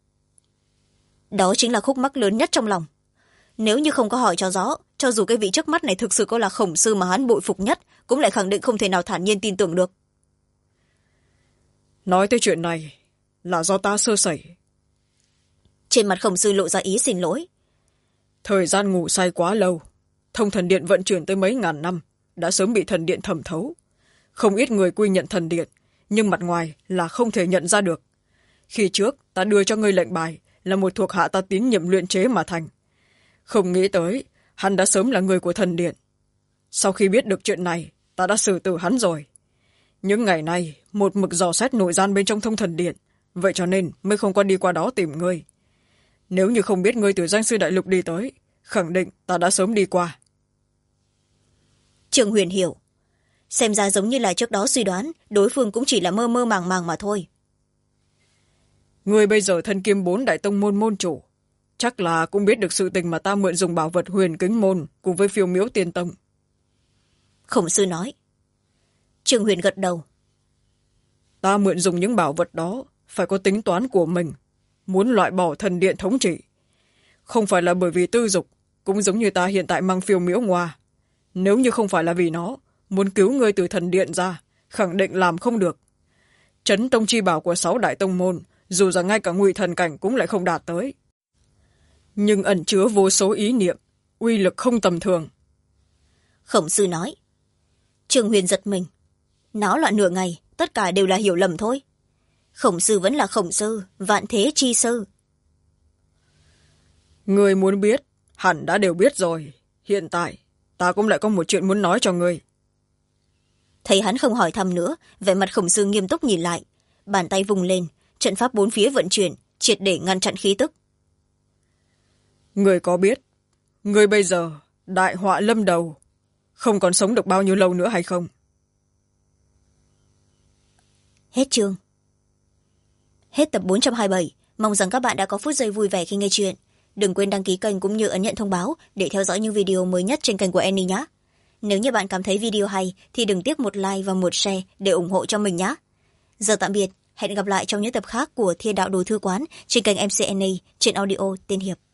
Đó chính là khúc mắc lớn nhất trong lòng. Nếu như không có hỏi cho rõ, cho dù cái vị trước mắt này thực sự có là Khổng sư mà hắn bội phục nhất, cũng lại khẳng định không thể nào thản nhiên tin tưởng được. Nói tới chuyện này là do ta sơ sẩy. Trên mặt Khổng sư lộ ra ý xin lỗi. Thời gian ngủ say quá lâu, thông thần điện vận chuyển tới mấy ngàn năm, đã sớm bị thần điện thẩm thấu. Không ít người quy nhận thần điện, nhưng mặt ngoài là không thể nhận ra được. Khi trước ta đưa cho ngươi lệnh bài là một thuộc hạ ta tín nhiệm luyện chế mà thành. Không nghĩ tới hắn đã sớm là người của thần điện. Sau khi biết được chuyện này, ta đã xử tử hắn rồi. Những ngày nay một mực dò xét nội gian bên trong thông thần điện, vậy cho nên mới không có đi qua đó tìm ngươi. Nếu như không biết ngươi từ danh sư đại lục đi tới, khẳng định ta đã sớm đi qua. Trương Huyền hiểu. Xem ra giống như là trước đó suy đoán, đối phương cũng chỉ là mơ mơ màng màng mà thôi. Ngươi bây giờ thân kiêm 4 đại tông môn môn chủ, chắc là cũng biết được sự tình mà ta mượn dùng bảo vật Huyền Kính môn cùng với Phiêu Miếu Tiên Tông. Khổng sư nói. Trương Huyền gật đầu. Ta mượn dùng những bảo vật đó phải có tính toán của mình, muốn loại bỏ thần điện thống trị. Không phải là bởi vì tư dục, cũng giống như ta hiện tại mang Phiêu Miếu Ngoa. Nếu như không phải là vì nó, muốn cứu ngươi từ thần điện ra, khẳng định làm không được. Trấn tông chi bảo của 6 đại tông môn, dù rằng ngay cả ngụy thần cảnh cũng lại không đạt tới. Nhưng ẩn chứa vô số ý niệm, uy lực không tầm thường. Khổng sư nói. Trương Huyền giật mình. Náo loạn nửa ngày, tất cả đều là hiểu lầm thôi. Khổng sư vẫn là khổng sư, vạn thế chi sư. Ngươi muốn biết, hẳn đã đều biết rồi. Hiện tại, ta cũng lại có một chuyện muốn nói cho ngươi. Thấy hắn không hỏi thăm nữa, vẻ mặt Khổng sư nghiêm túc nhìn lại. Bàn tay vùng lên, trận pháp 4 phía vận chuyển, triệt để ngăn chặn khí tức. Ngươi có biết, ngươi bây giờ đại họa lâm đầu, không còn sống được bao nhiêu lâu nữa hay không? Hết chương. Hết tập 427. Mong rằng các bạn đã có phút giây vui vẻ khi nghe chuyện. Đừng quên đăng ký kênh cũng như ấn nhận thông báo để theo dõi những video mới nhất trên kênh của Annie nhé. Nếu như bạn cảm thấy video hay thì đừng tiếc một like và một share để ủng hộ cho mình nhé. Giờ tạm biệt, hẹn gặp lại trong những tập khác của Thiên Đạo Đồ Thư Quán trên kênh MC Annie trên audio Tiên Hiệp.